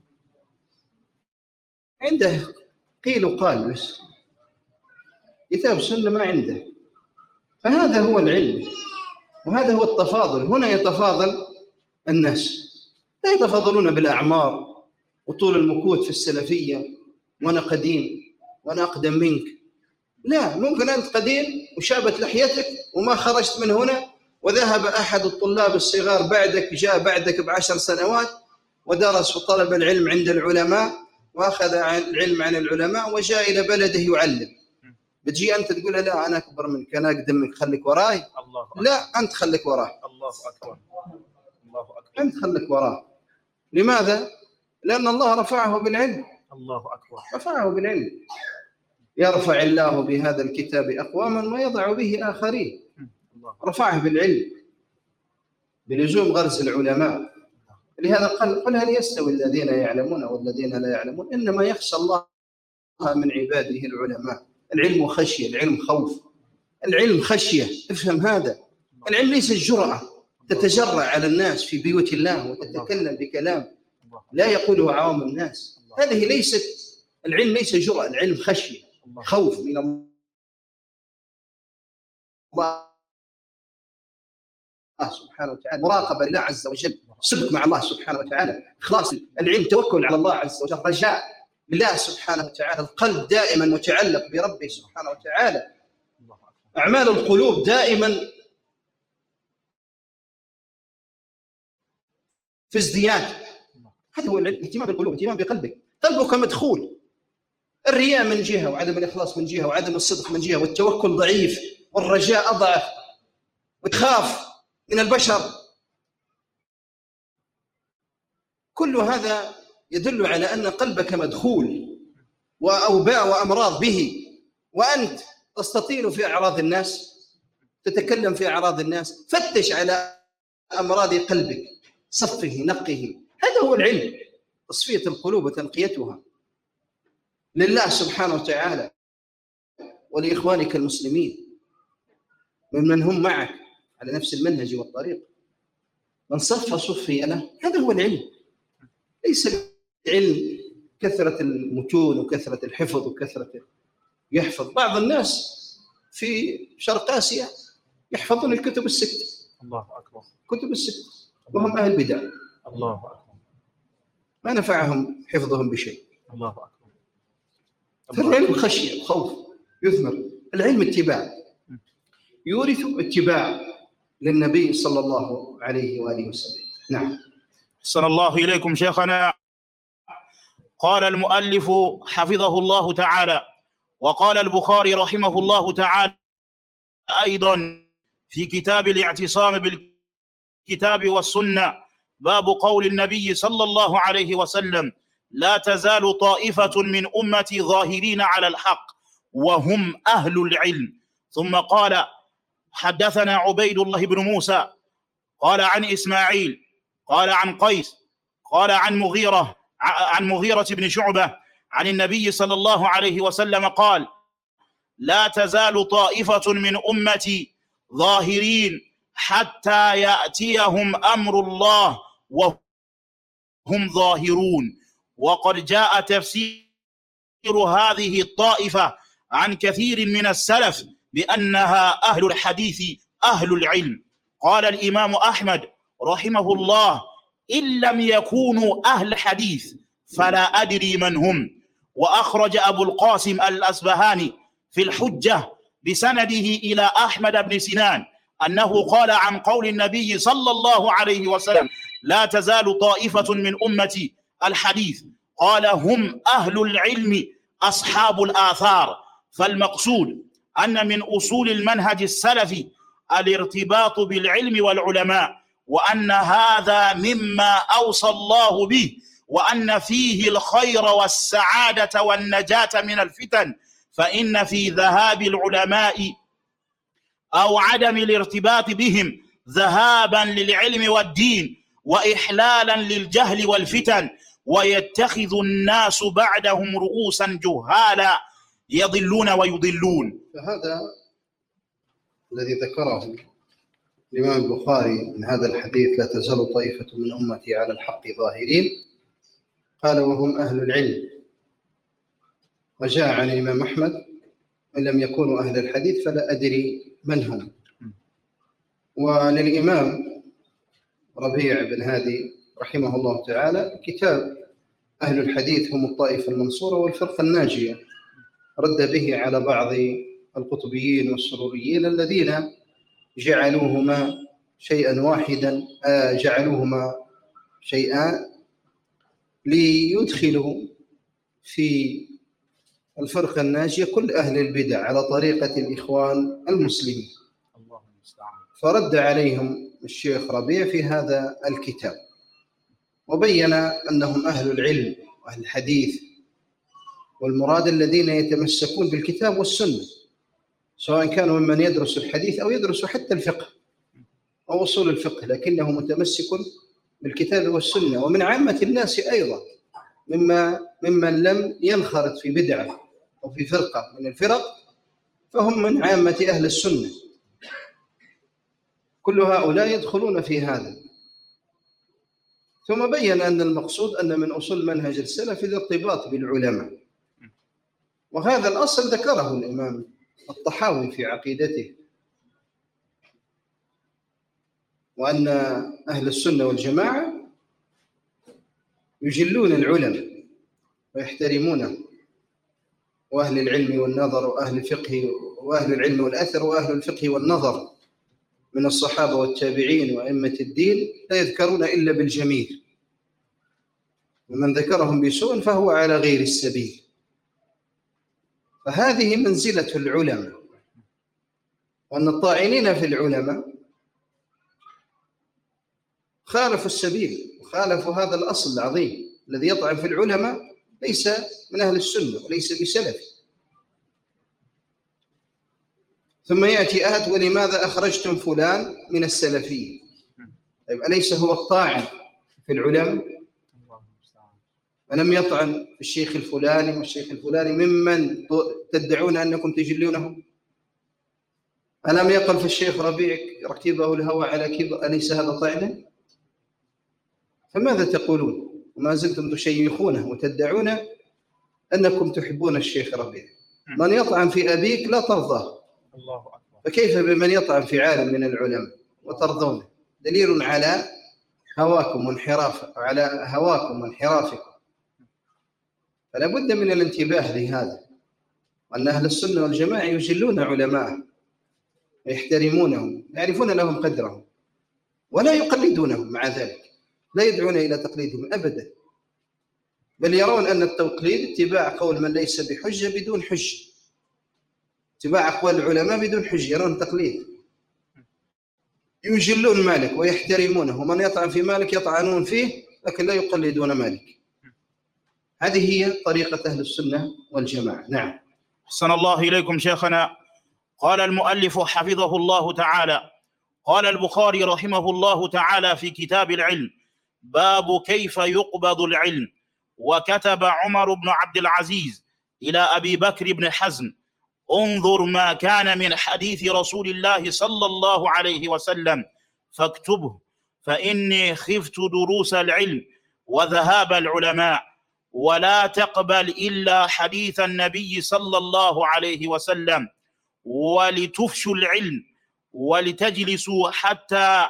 عنده قيل وقال بس، كتاب سنة ما عنده. فهذا هو العلم وهذا هو التفاضل. هنا يتفاضل الناس، لا يتفاضلون بالأعمار وطول المكوث في السلفية، وأنا قديم وأنا أقدم منك. لا، ممكن أنت قديم وشابت لحيتك وما خرجت من هنا، وذهب أحد الطلاب الصغار بعدك جاء بعدك بعشر سنوات ودرس وطلب العلم عند العلماء وأخذ العلم عن العلماء وجاء إلى بلده يعلم. بتجي أنت تقول لا أنا أكبر منك أنا أقدم منك خليك وراي؟ الله أكبر. لا، أنت خليك وراه. الله أكبر الله أكبر. أنت خليك وراه. لماذا؟ لأن الله رفعه بالعلم. الله أكبر. رفعه بالعلم. يرفع الله بهذا الكتاب أقواما ويضع به آخرين. رفعه بالعلم بلزوم غرس العلماء. لهذا قال: قل هل يستوي الذين يعلمون والذين لا يعلمون إنما يخشى الله من عباده العلماء. العلم خشية، العلم خوف، العلم خشية. افهم هذا. العلم ليس الجرأة تتجرأ على الناس في بيوت الله وتتكلم بكلام لا يقوله عوام الناس. هذه ليست العلم، ليس جرأة، العلم خشية خوف من الله سبحانه وتعالى، مراقبة لله عز وجل، صدق مع الله سبحانه وتعالى، إخلاص العلم، توكل على الله عز وجل، رجاء بالله سبحانه وتعالى، القلب دائما متعلق بربه سبحانه وتعالى، أعمال القلوب دائما في ازدياد. هذا هو الاهتمام بالقلوب، اهتمام بقلبك. قلبك مدخول الرياء من جهة، وعدم الإخلاص من جهة، وعدم الصدق من جهة، والتوكل ضعيف، والرجاء أضعف، وتخاف من البشر. كل هذا يدل على أن قلبك مدخول وأوباء وأمراض به، وأنت تستطيل في أعراض الناس، تتكلم في أعراض الناس. فتش على أمراض قلبك، صفه نقه. هذا هو العلم، تصفية القلوب وتنقيتها لله سبحانه وتعالى ولإخوانك المسلمين ممن هم معك على نفس المنهج والطريق. من صف صفي له، هذا هو العلم. ليس العلم كثرة المتون وكثرة الحفظ وكثرة يحفظ. بعض الناس في شرق آسيا يحفظون الكتب الستة. الله أكبر. كتب الستة وهم أهل بدع. الله أكبر. ما نفعهم حفظهم بشيء. الله أكبر. فالعلم خشية وخوف يثمر. العلم اتباع، يورث اتباع للنبي صلى الله عليه وآله وسلم. نعم. أحسن الله إليكم شيخنا. قال المؤلف حفظه الله تعالى: وقال البخاري رحمه الله تعالى أيضا في كتاب الاعتصام بالكتاب والسنة، باب قول النبي صلى الله عليه وسلم: لا تزال طائفة من أمتي ظاهرين على الحق وهم أهل العلم. ثم قال: حدثنا عبيد الله بن موسى قال عن إسماعيل قال عن قيس قال عن مغيرة عن مغيرة بن شعبة عن النبي صلى الله عليه وسلم قال: لا تزال طائفة من أمتي ظاهرين حتى يأتيهم أمر الله وهم ظاهرون. وقد جاء تفسير هذه الطائفة عن كثير من السلف بأنها أهل الحديث أهل العلم. قال الإمام أحمد رحمه الله: إن لم يكونوا أهل حديث فلا أدري من هم. وأخرج أبو القاسم الأصبهاني في الحجة بسنده إلى أحمد بن سنان أنه قال عن قول النبي صلى الله عليه وسلم: لا تزال طائفة من أمتي الحديث، قال: هم أهل العلم أصحاب الآثار. فالمقصود أن من أصول المنهج السلفي الارتباط بالعلم والعلماء، وأن هذا مما أوصى الله به، وأن فيه الخير والسعادة والنجاة من الفتن. فإن في ذهاب العلماء أو عدم الارتباط بهم ذهابا للعلم والدين وإحلالا للجهل والفتن، ويتخذ الناس بعدهم رؤوسا جهالا يضلون ويضلون. فهذا الذي ذكره الإمام البخاري من هذا الحديث: لا تزال طائفة من أمتي على الحق ظاهرين، قال: وهم أهل العلم. وجاء عن الإمام أحمد: إن لم يكونوا أهل الحديث فلا أدري من هم. وللإمام ربيع بن هادي رحمه الله تعالى كتاب أهل الحديث هم الطائفة المنصورة والفرقة الناجية، رد به على بعض القطبيين والسروريين الذين جعلوهما شيئا واحدا، جعلوهما شيئان ليدخلوا في الفرقة الناجية كل أهل البدع على طريقة الإخوان المسلمين. فرد عليهم الشيخ ربيع في هذا الكتاب، وبين أنهم أهل العلم وأهل الحديث، والمراد الذين يتمسكون بالكتاب والسنة، سواء كانوا ممن يدرس الحديث أو يدرس حتى الفقه أو أصول الفقه، لكنه متمسك بالكتاب والسنة. ومن عامة الناس أيضا مما ممن لم ينخرط في بدعة أو في فرقة من الفرق، فهم من عامة أهل السنة. كل هؤلاء يدخلون في هذا. ثم بين أن المقصود أن من أصول منهج السلف الارتباط بالعلماء، وهذا الأصل ذكره الإمام الطحاوي في عقيدته، وأن أهل السنة والجماعة يجلون العلماء ويحترمونه، وأهل العلم والنظر وأهل الفقه، وأهل العلم والأثر وأهل الفقه والنظر من الصحابة والتابعين وأئمة الدين لا يذكرون إلا بالجميل، ومن ذكرهم بسوء فهو على غير السبيل. فهذه منزلة العلماء، وأن الطاعنين في العلماء خالفوا السبيل وخالفوا هذا الأصل العظيم. الذي يطعن في العلماء ليس من أهل السنة وليس بسلفي. ثم يأتي أحد: ولماذا أخرجتم فلان من السلفية؟ طيب أليس هو الطاعن في العلماء؟ ألم يطعن في الشيخ الفلاني والشيخ الفلاني ممن تدعون أنكم تجلونه؟ ألم يقل في الشيخ ربيع ركبه الهوى على كبر؟ أليس هذا طعنا؟ فماذا تقولون وما زلتم تشيخونه وتدعون أنكم تحبون الشيخ ربيع؟ من يطعن في أبيك لا ترضاه، فكيف بمن يطعن في عالم من العلماء وترضونه؟ دليل على هواكم وانحراف على هواكم وانحرافكم. فلا بد من الانتباه لهذا، وأن أهل السنة والجماعة يجلون علماءهم ويحترمونهم، يعرفون لهم قدرهم، ولا يقلدونهم مع ذلك، لا يدعون إلى تقليدهم أبدا، بل يرون أن التقليد اتباع قول من ليس بحجة بدون حجة، اتباع أقوال العلماء بدون حجة، يرون تقليد. يجلون مالك ويحترمونه، ومن يطعن في مالك يطعنون فيه، لكن لا يقلدون مالك. هذه هي طريقة أهل السنة والجماعة. نعم. أحسن الله إليكم شيخنا. قال المؤلف حفظه الله تعالى: قال البخاري رحمه الله تعالى في كتاب العلم: باب كيف يقبض العلم. وكتب عمر بن عبد العزيز إلى أبي بكر بن حزم: انظر ما كان من حديث رسول الله صلى الله عليه وسلم فاكتبه، فإني خفت دروس العلم وذهاب العلماء، ولا تقبل إلا حديث النبي صلى الله عليه وسلم، ولتفشوا العلم ولتجلسوا حتى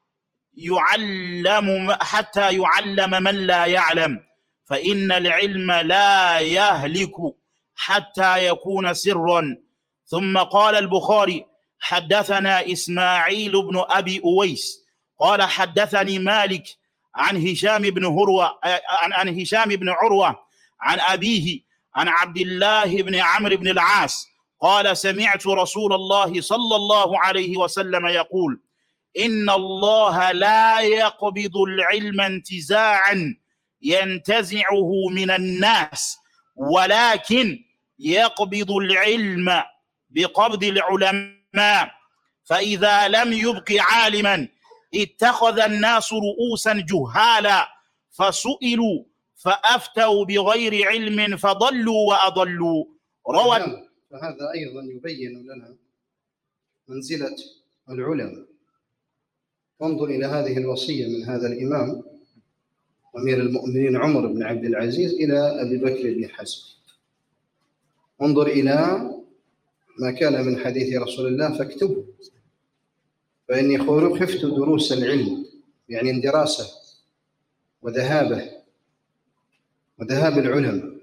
يعلم حتى يعلم من لا يعلم، فإن العلم لا يهلك حتى يكون سرا. ثم قال البخاري: حدثنا إسماعيل بن أبي أويس قال حدثني مالك عن هشام بن هروة عن, عن هشام بن عروة عن أبيه عن عبد الله بن عمرو بن العاص قال: سمعت رسول الله صلى الله عليه وسلم يقول: إن الله لا يقبض العلم انتزاعا ينتزعه من الناس، ولكن يقبض العلم بقبض العلماء، فإذا لم يبق عالما اتخذ الناس رؤوسا جهالا فسئلوا فأفتوا بغير علم فضلوا وأضلوا. روى. فهذا أيضا يبين لنا منزلة العلماء. انظر إلى هذه الوصية من هذا الإمام أمير المؤمنين عمر بن عبد العزيز إلى أبي بكر بن حزم: انظر إلى ما كان من حديث رسول الله فاكتبه، فإني خفت دروس العلم، يعني اندراسه وذهابه وذهاب العلماء.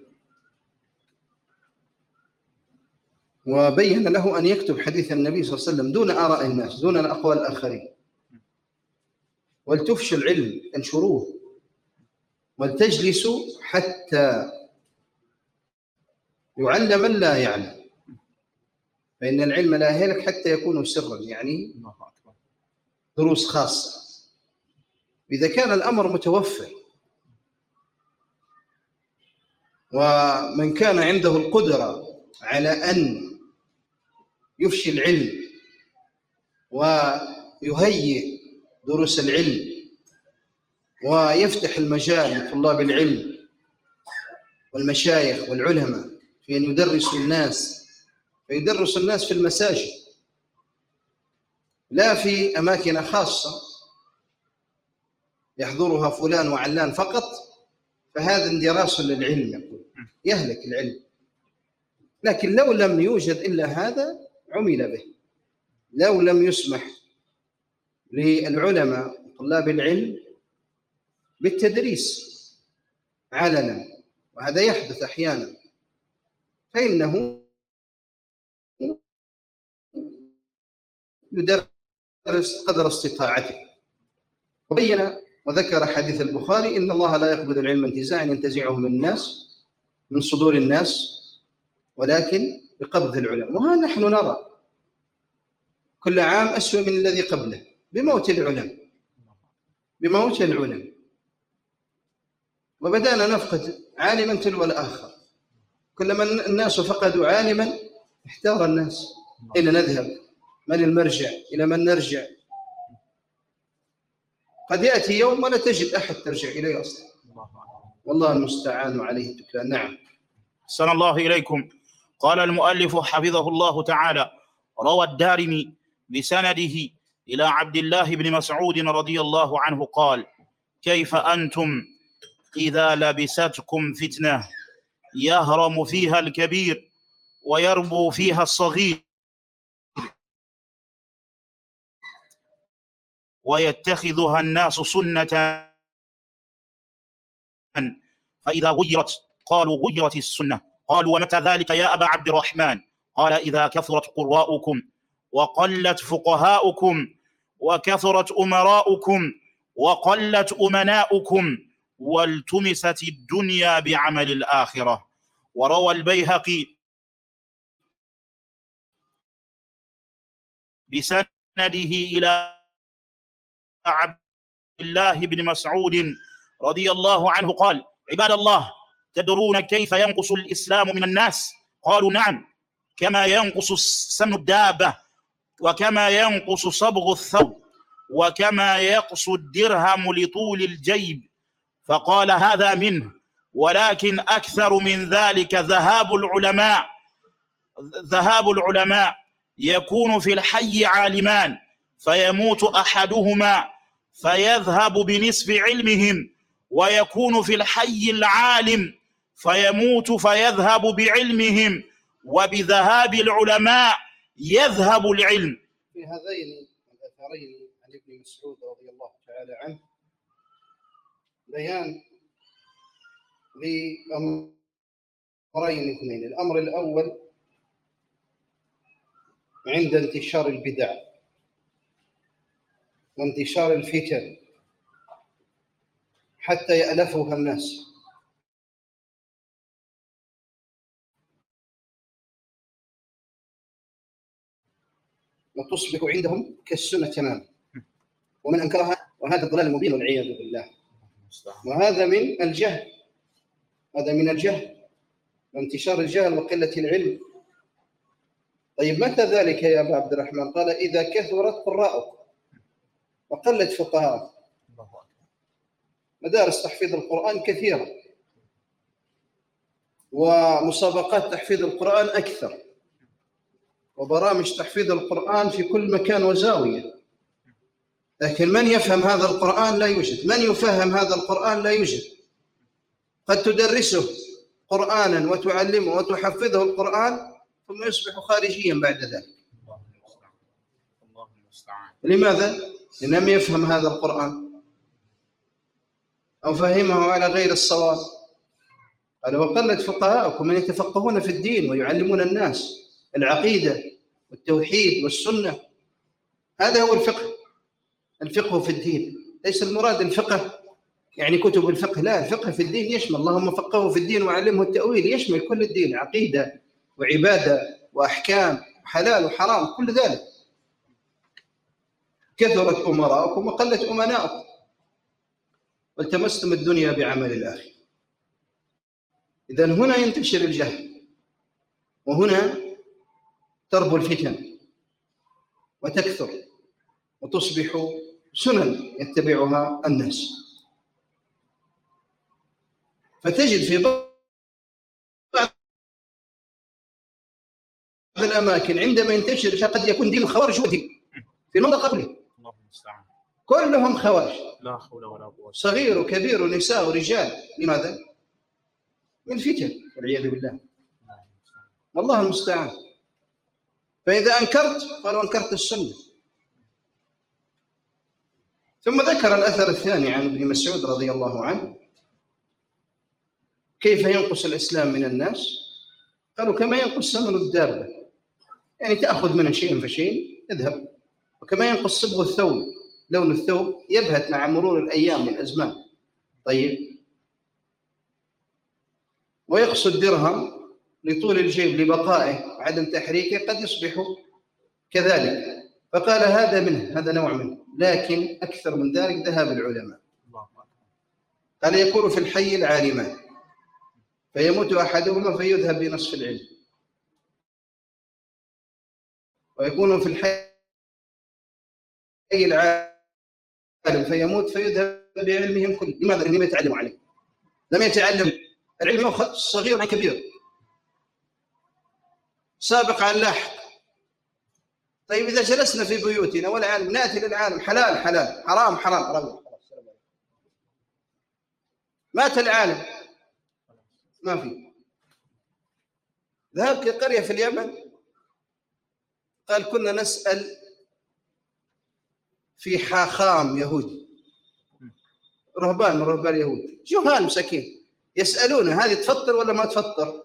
وبين له أن يكتب حديث النبي صلى الله عليه وسلم دون آراء الناس، دون الأقوال الآخرين. ولتفشوا العلم، انشروه، ولتجلسوا حتى يعلم من لا يعلم، فإن العلم لا يهلك حتى يكون سرا، يعني دروس خاصة. إذا كان الأمر متوفر ومن كان عنده القدرة على أن يفشي العلم ويهيئ دروس العلم ويفتح المجال لطلاب العلم والمشايخ والعلماء في أن يدرسوا الناس، فيدرس الناس في المساجد لا في أماكن خاصة يحضرها فلان وعلان فقط، فهذا اندراس للعلم، يقول يهلك العلم. لكن لو لم يوجد إلا هذا عمل به، لو لم يسمح للعلماء وطلاب العلم بالتدريس علنا، وهذا يحدث أحيانا، فإنه يدرس قدر استطاعته. وبين وذكر حديث البخاري: إن الله لا يقبض العلم انتزاعا ينتزعه من الناس من صدور الناس، ولكن بقبض العلماء. وها نحن نرى كل عام أسوأ من الذي قبله بموت العلماء بموت العلماء وبدأنا نفقد عالما تلو الآخر. كلما الناس فقدوا عالما احتار الناس أين نذهب، من المرجع، إلى من نرجع. قد يأتي يوم ولا تجد أحد ترجع إليه أصلا، والله المستعان عليه التكلان. نعم. أحسن الله إليكم. قال المؤلف حفظه الله تعالى: روى الدارمي بسنده إلى عبد الله بن مسعود رضي الله عنه قال: كيف أنتم إذا لبستكم فتنة يهرم فيها الكبير ويربو فيها الصغير ويتخذها الناس سنة، فإذا غيرت قالوا غيرت السنة. قالوا: ومتى ذلك يا أبا عبد الرحمن؟ قال: إذا كثرت قراؤكم وقلت فقهاؤكم وكثرت أمراؤكم وقلت أمناؤكم والتمست الدنيا بعمل الآخرة. وروى البيهقي بسنده إلى عبد الله بن مسعود رضي الله عنه قال: عباد الله، تدرون كيف ينقص الإسلام من الناس؟ قالوا: نعم، كما ينقص سمن الدابة، وكما ينقص صبغ الثوب، وكما يقص الدرهم لطول الجيب. فقال: هذا منه، ولكن أكثر من ذلك ذهاب العلماء ذهاب العلماء يكون في الحي عالمان فيموت أحدهما فيذهب بنصف علمهم، ويكون في الحي العالم فيموت فيذهب بعلمهم، وبذهاب العلماء يذهب العلم. في هذين الأثرين عن ابن مسعود رضي الله تعالى عنه بيان لأمرين اثنين. الأمر الأول عند انتشار البدع وانتشار الفتن حتى يألفها الناس، وتصبح عندهم كالسنة تماما، ومن أنكرها وهذا الضلال المبين والعياذ بالله. وهذا من الجهل هذا من الجهل وانتشار الجهل وقلة العلم. طيب متى ذلك يا أبا عبد الرحمن؟ قال: إذا كثرت قراءك وقلت فقهاء. مدارس تحفيظ القرآن كثيرة، ومسابقات تحفيظ القرآن أكثر، وبرامج تحفيظ القرآن في كل مكان وزاوية، لكن من يفهم هذا القرآن لا يوجد، من يفهم هذا القرآن لا يوجد. قد تدرسه قرآنا وتعلمه وتحفظه القرآن ثم يصبح خارجيا بعد ذلك. لماذا؟ لم يفهم هذا القرآن أو فهمه على غير الصواب. قال: وقلت فقهاءكم، من يتفقهون في الدين ويعلمون الناس العقيدة والتوحيد والسنة. هذا هو الفقه. الفقه في الدين ليس المراد الفقه يعني كتب الفقه، لا، الفقه في الدين يشمل اللهم فقهه في الدين وعلمه التأويل، يشمل كل الدين، عقيدة وعبادة وأحكام وحلال وحرام، كل ذلك. كثرت أمراءكم وقلت أمناءكم والتمستم الدنيا بعمل الآخرة. إذن هنا ينتشر الجهل، وهنا تربو الفتن وتكثر وتصبح سنن يتبعها الناس. فتجد في بعض الأماكن عندما ينتشر قد يكون دين الخوارج هو دين في المنطقة كلها، كلهم خوارج، لا حول ولا قوة، صغير وكبير ونساء ورجال. لماذا؟ من فتن والعياذ بالله، والله المستعان. فإذا أنكرت قالوا أنكرت السنة. ثم ذكر الأثر الثاني عن ابن مسعود رضي الله عنه: كيف ينقص الإسلام من الناس؟ قالوا: كما ينقص ثمن الدابة، يعني تأخذ منه شيئا فشيء يذهب، وكما ينقص صبغ الثوب، لون الثوب يبهت مع مرور الأيام والأزمان. طيب، ويقص الدرهم لطول الجيب لبقائه وعدم تحريكه قد يصبح كذلك. فقال هذا منه، هذا نوع منه، لكن أكثر من ذلك ذهاب العلماء. قال يكون في الحي العالمان فيموت أحدهما فيذهب بنصف العلم، ويكون في الحي العالم فيموت فيذهب بعلمهم كله. لماذا؟ لم يتعلموا عليه، لم يتعلم العلم يأخذ صغير عن كبير، سابق عن لاحق. طيب إذا جلسنا في بيوتنا والعالم نأتي للعالم حلال حلال، حرام حرام، روح مات العالم ما في. ذهبت لقرية في اليمن، قال كنا نسأل في حاخام يهودي، رهبان من رهبان اليهود، جهال مساكين، يسألونه هذه تفطر ولا ما تفطر؟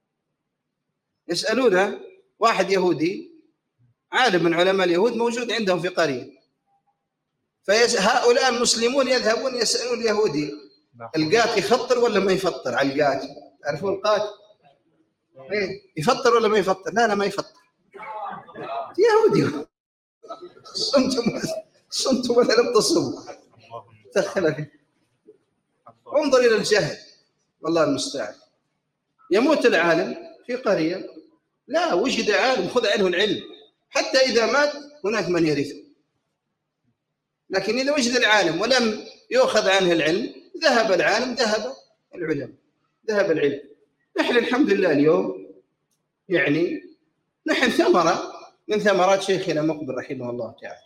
يسألونه واحد يهودي عالم من علماء اليهود موجود عندهم في قرية، فهؤلاء المسلمون يذهبون يسألون اليهودي القات يفطر ولا ما يفطر؟ على القات، تعرفون القات؟ إيه يفطر ولا ما يفطر؟ لا لا ما يفطر. يهودي صمتم صمتم ولا لم تصموا، دخل فيه. انظر إلى الجهل، والله المستعان. يموت العالم في قرية، لا وجد عالم خذ عنه العلم، حتى إذا مات هناك من يرثه. لكن إذا وجد العالم ولم يؤخذ عنه العلم ذهب العالم، ذهب العلم، ذهب العلم. نحن الحمد لله اليوم يعني نحن ثمرة من ثمرات شيخنا مقبل رحمه الله تعالى،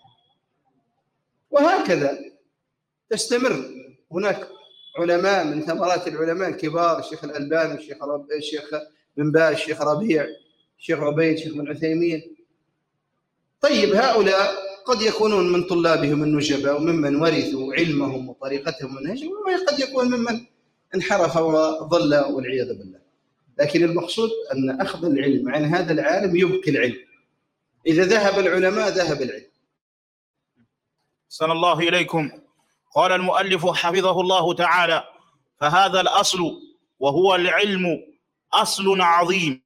وهكذا تستمر. هناك علماء من ثمرات العلماء الكبار، الشيخ الألباني، الشيخ رب... الشيخ بن باز، الشيخ ربيع، الشيخ عبيد، الشيخ بن عثيمين. طيب هؤلاء قد يكونون من طلابهم النجباء وممن ورثوا علمهم وطريقتهم ومنهجهم، وقد يكون ممن انحرف وضل والعياذ بالله. لكن المقصود أن أخذ العلم عن هذا العالم يبقي العلم، إذا ذهب العلماء ذهب العلم. أحسن الله إليكم. قال المؤلف حفظه الله تعالى: فهذا الأصل وهو العلم أصل عظيم،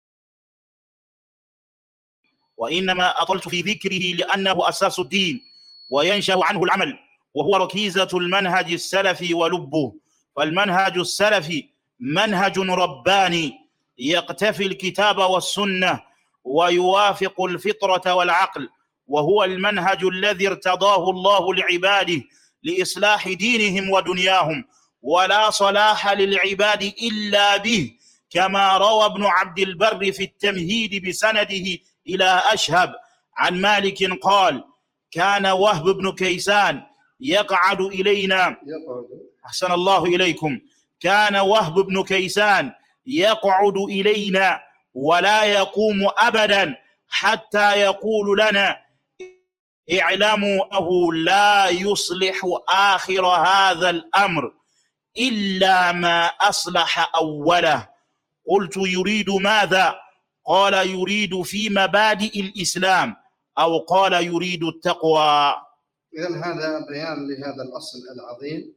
وإنما أطلت في ذكره لأنه أساس الدين وينشأ عنه العمل، وهو ركيزة المنهج السلفي ولبه. فالمنهج السلفي منهج رباني يقتفي الكتاب والسنة ويوافق الفطرة والعقل، وهو المنهج الذي ارتضاه الله لعباده لإصلاح دينهم ودنياهم، ولا صلاح للعباد إلا به، كما روى ابن عبد البر في التمهيد بسنده إلى أشهب عن مالك قال: كان وهب بن كيسان يقعد إلينا. أحسن الله إليكم. كان وهب بن كيسان يقعد إلينا ولا يقوم أبدا حتى يقول لنا: اعلموا أنه لا يصلح آخر هذا الأمر إلا ما أصلح أوله. قلت: يريد ماذا؟ قال: يريد في مبادئ الإسلام، أو قال: يريد التقوى. إذن هذا بيان لهذا الأصل العظيم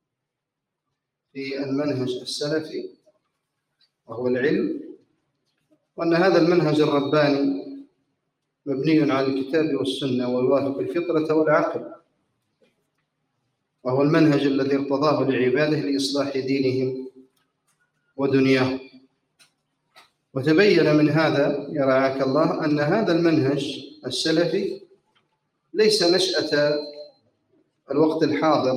في المنهج السلفي، وهو العلم، وأن هذا المنهج الرباني مبني على الكتاب والسنة ويوافق الفطرة والعقل، وهو المنهج الذي ارتضاه لعباده لإصلاح دينهم ودنياهم. وتبين من هذا يرعاك الله أن هذا المنهج السلفي ليس نشأة الوقت الحاضر،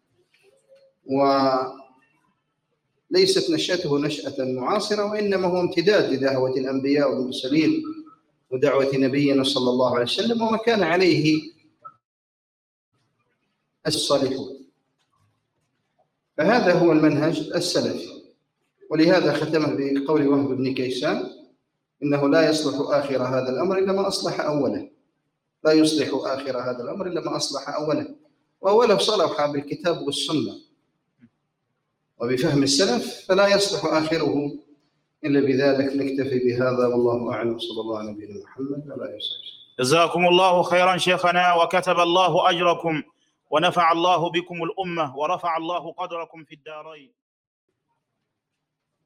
وليست نشأته نشأة معاصرة، وإنما هو امتداد لدعوة الأنبياء والمرسلين ودعوة نبينا صلى الله عليه وسلم، وما كان عليه الصالحون. فهذا هو المنهج السلفي. ولهذا ختمه بقول وهب بن كيسان: إنه لا يصلح آخر هذا الأمر إلا ما أصلح أوله. لا يصلح آخر هذا الأمر إلا ما أصلح أوله، وأوله صلح بالكتاب والسنة وبفهم السلف، فلا يصلح آخره إلا بذلك. نكتفي بهذا والله أعلم، صلى الله على نبينا محمد وعلى آله وصحبه. جزاكم الله خيرا شيخنا، وكتب الله أجركم، ونفع الله بكم الأمة، ورفع الله قدركم في الدارين.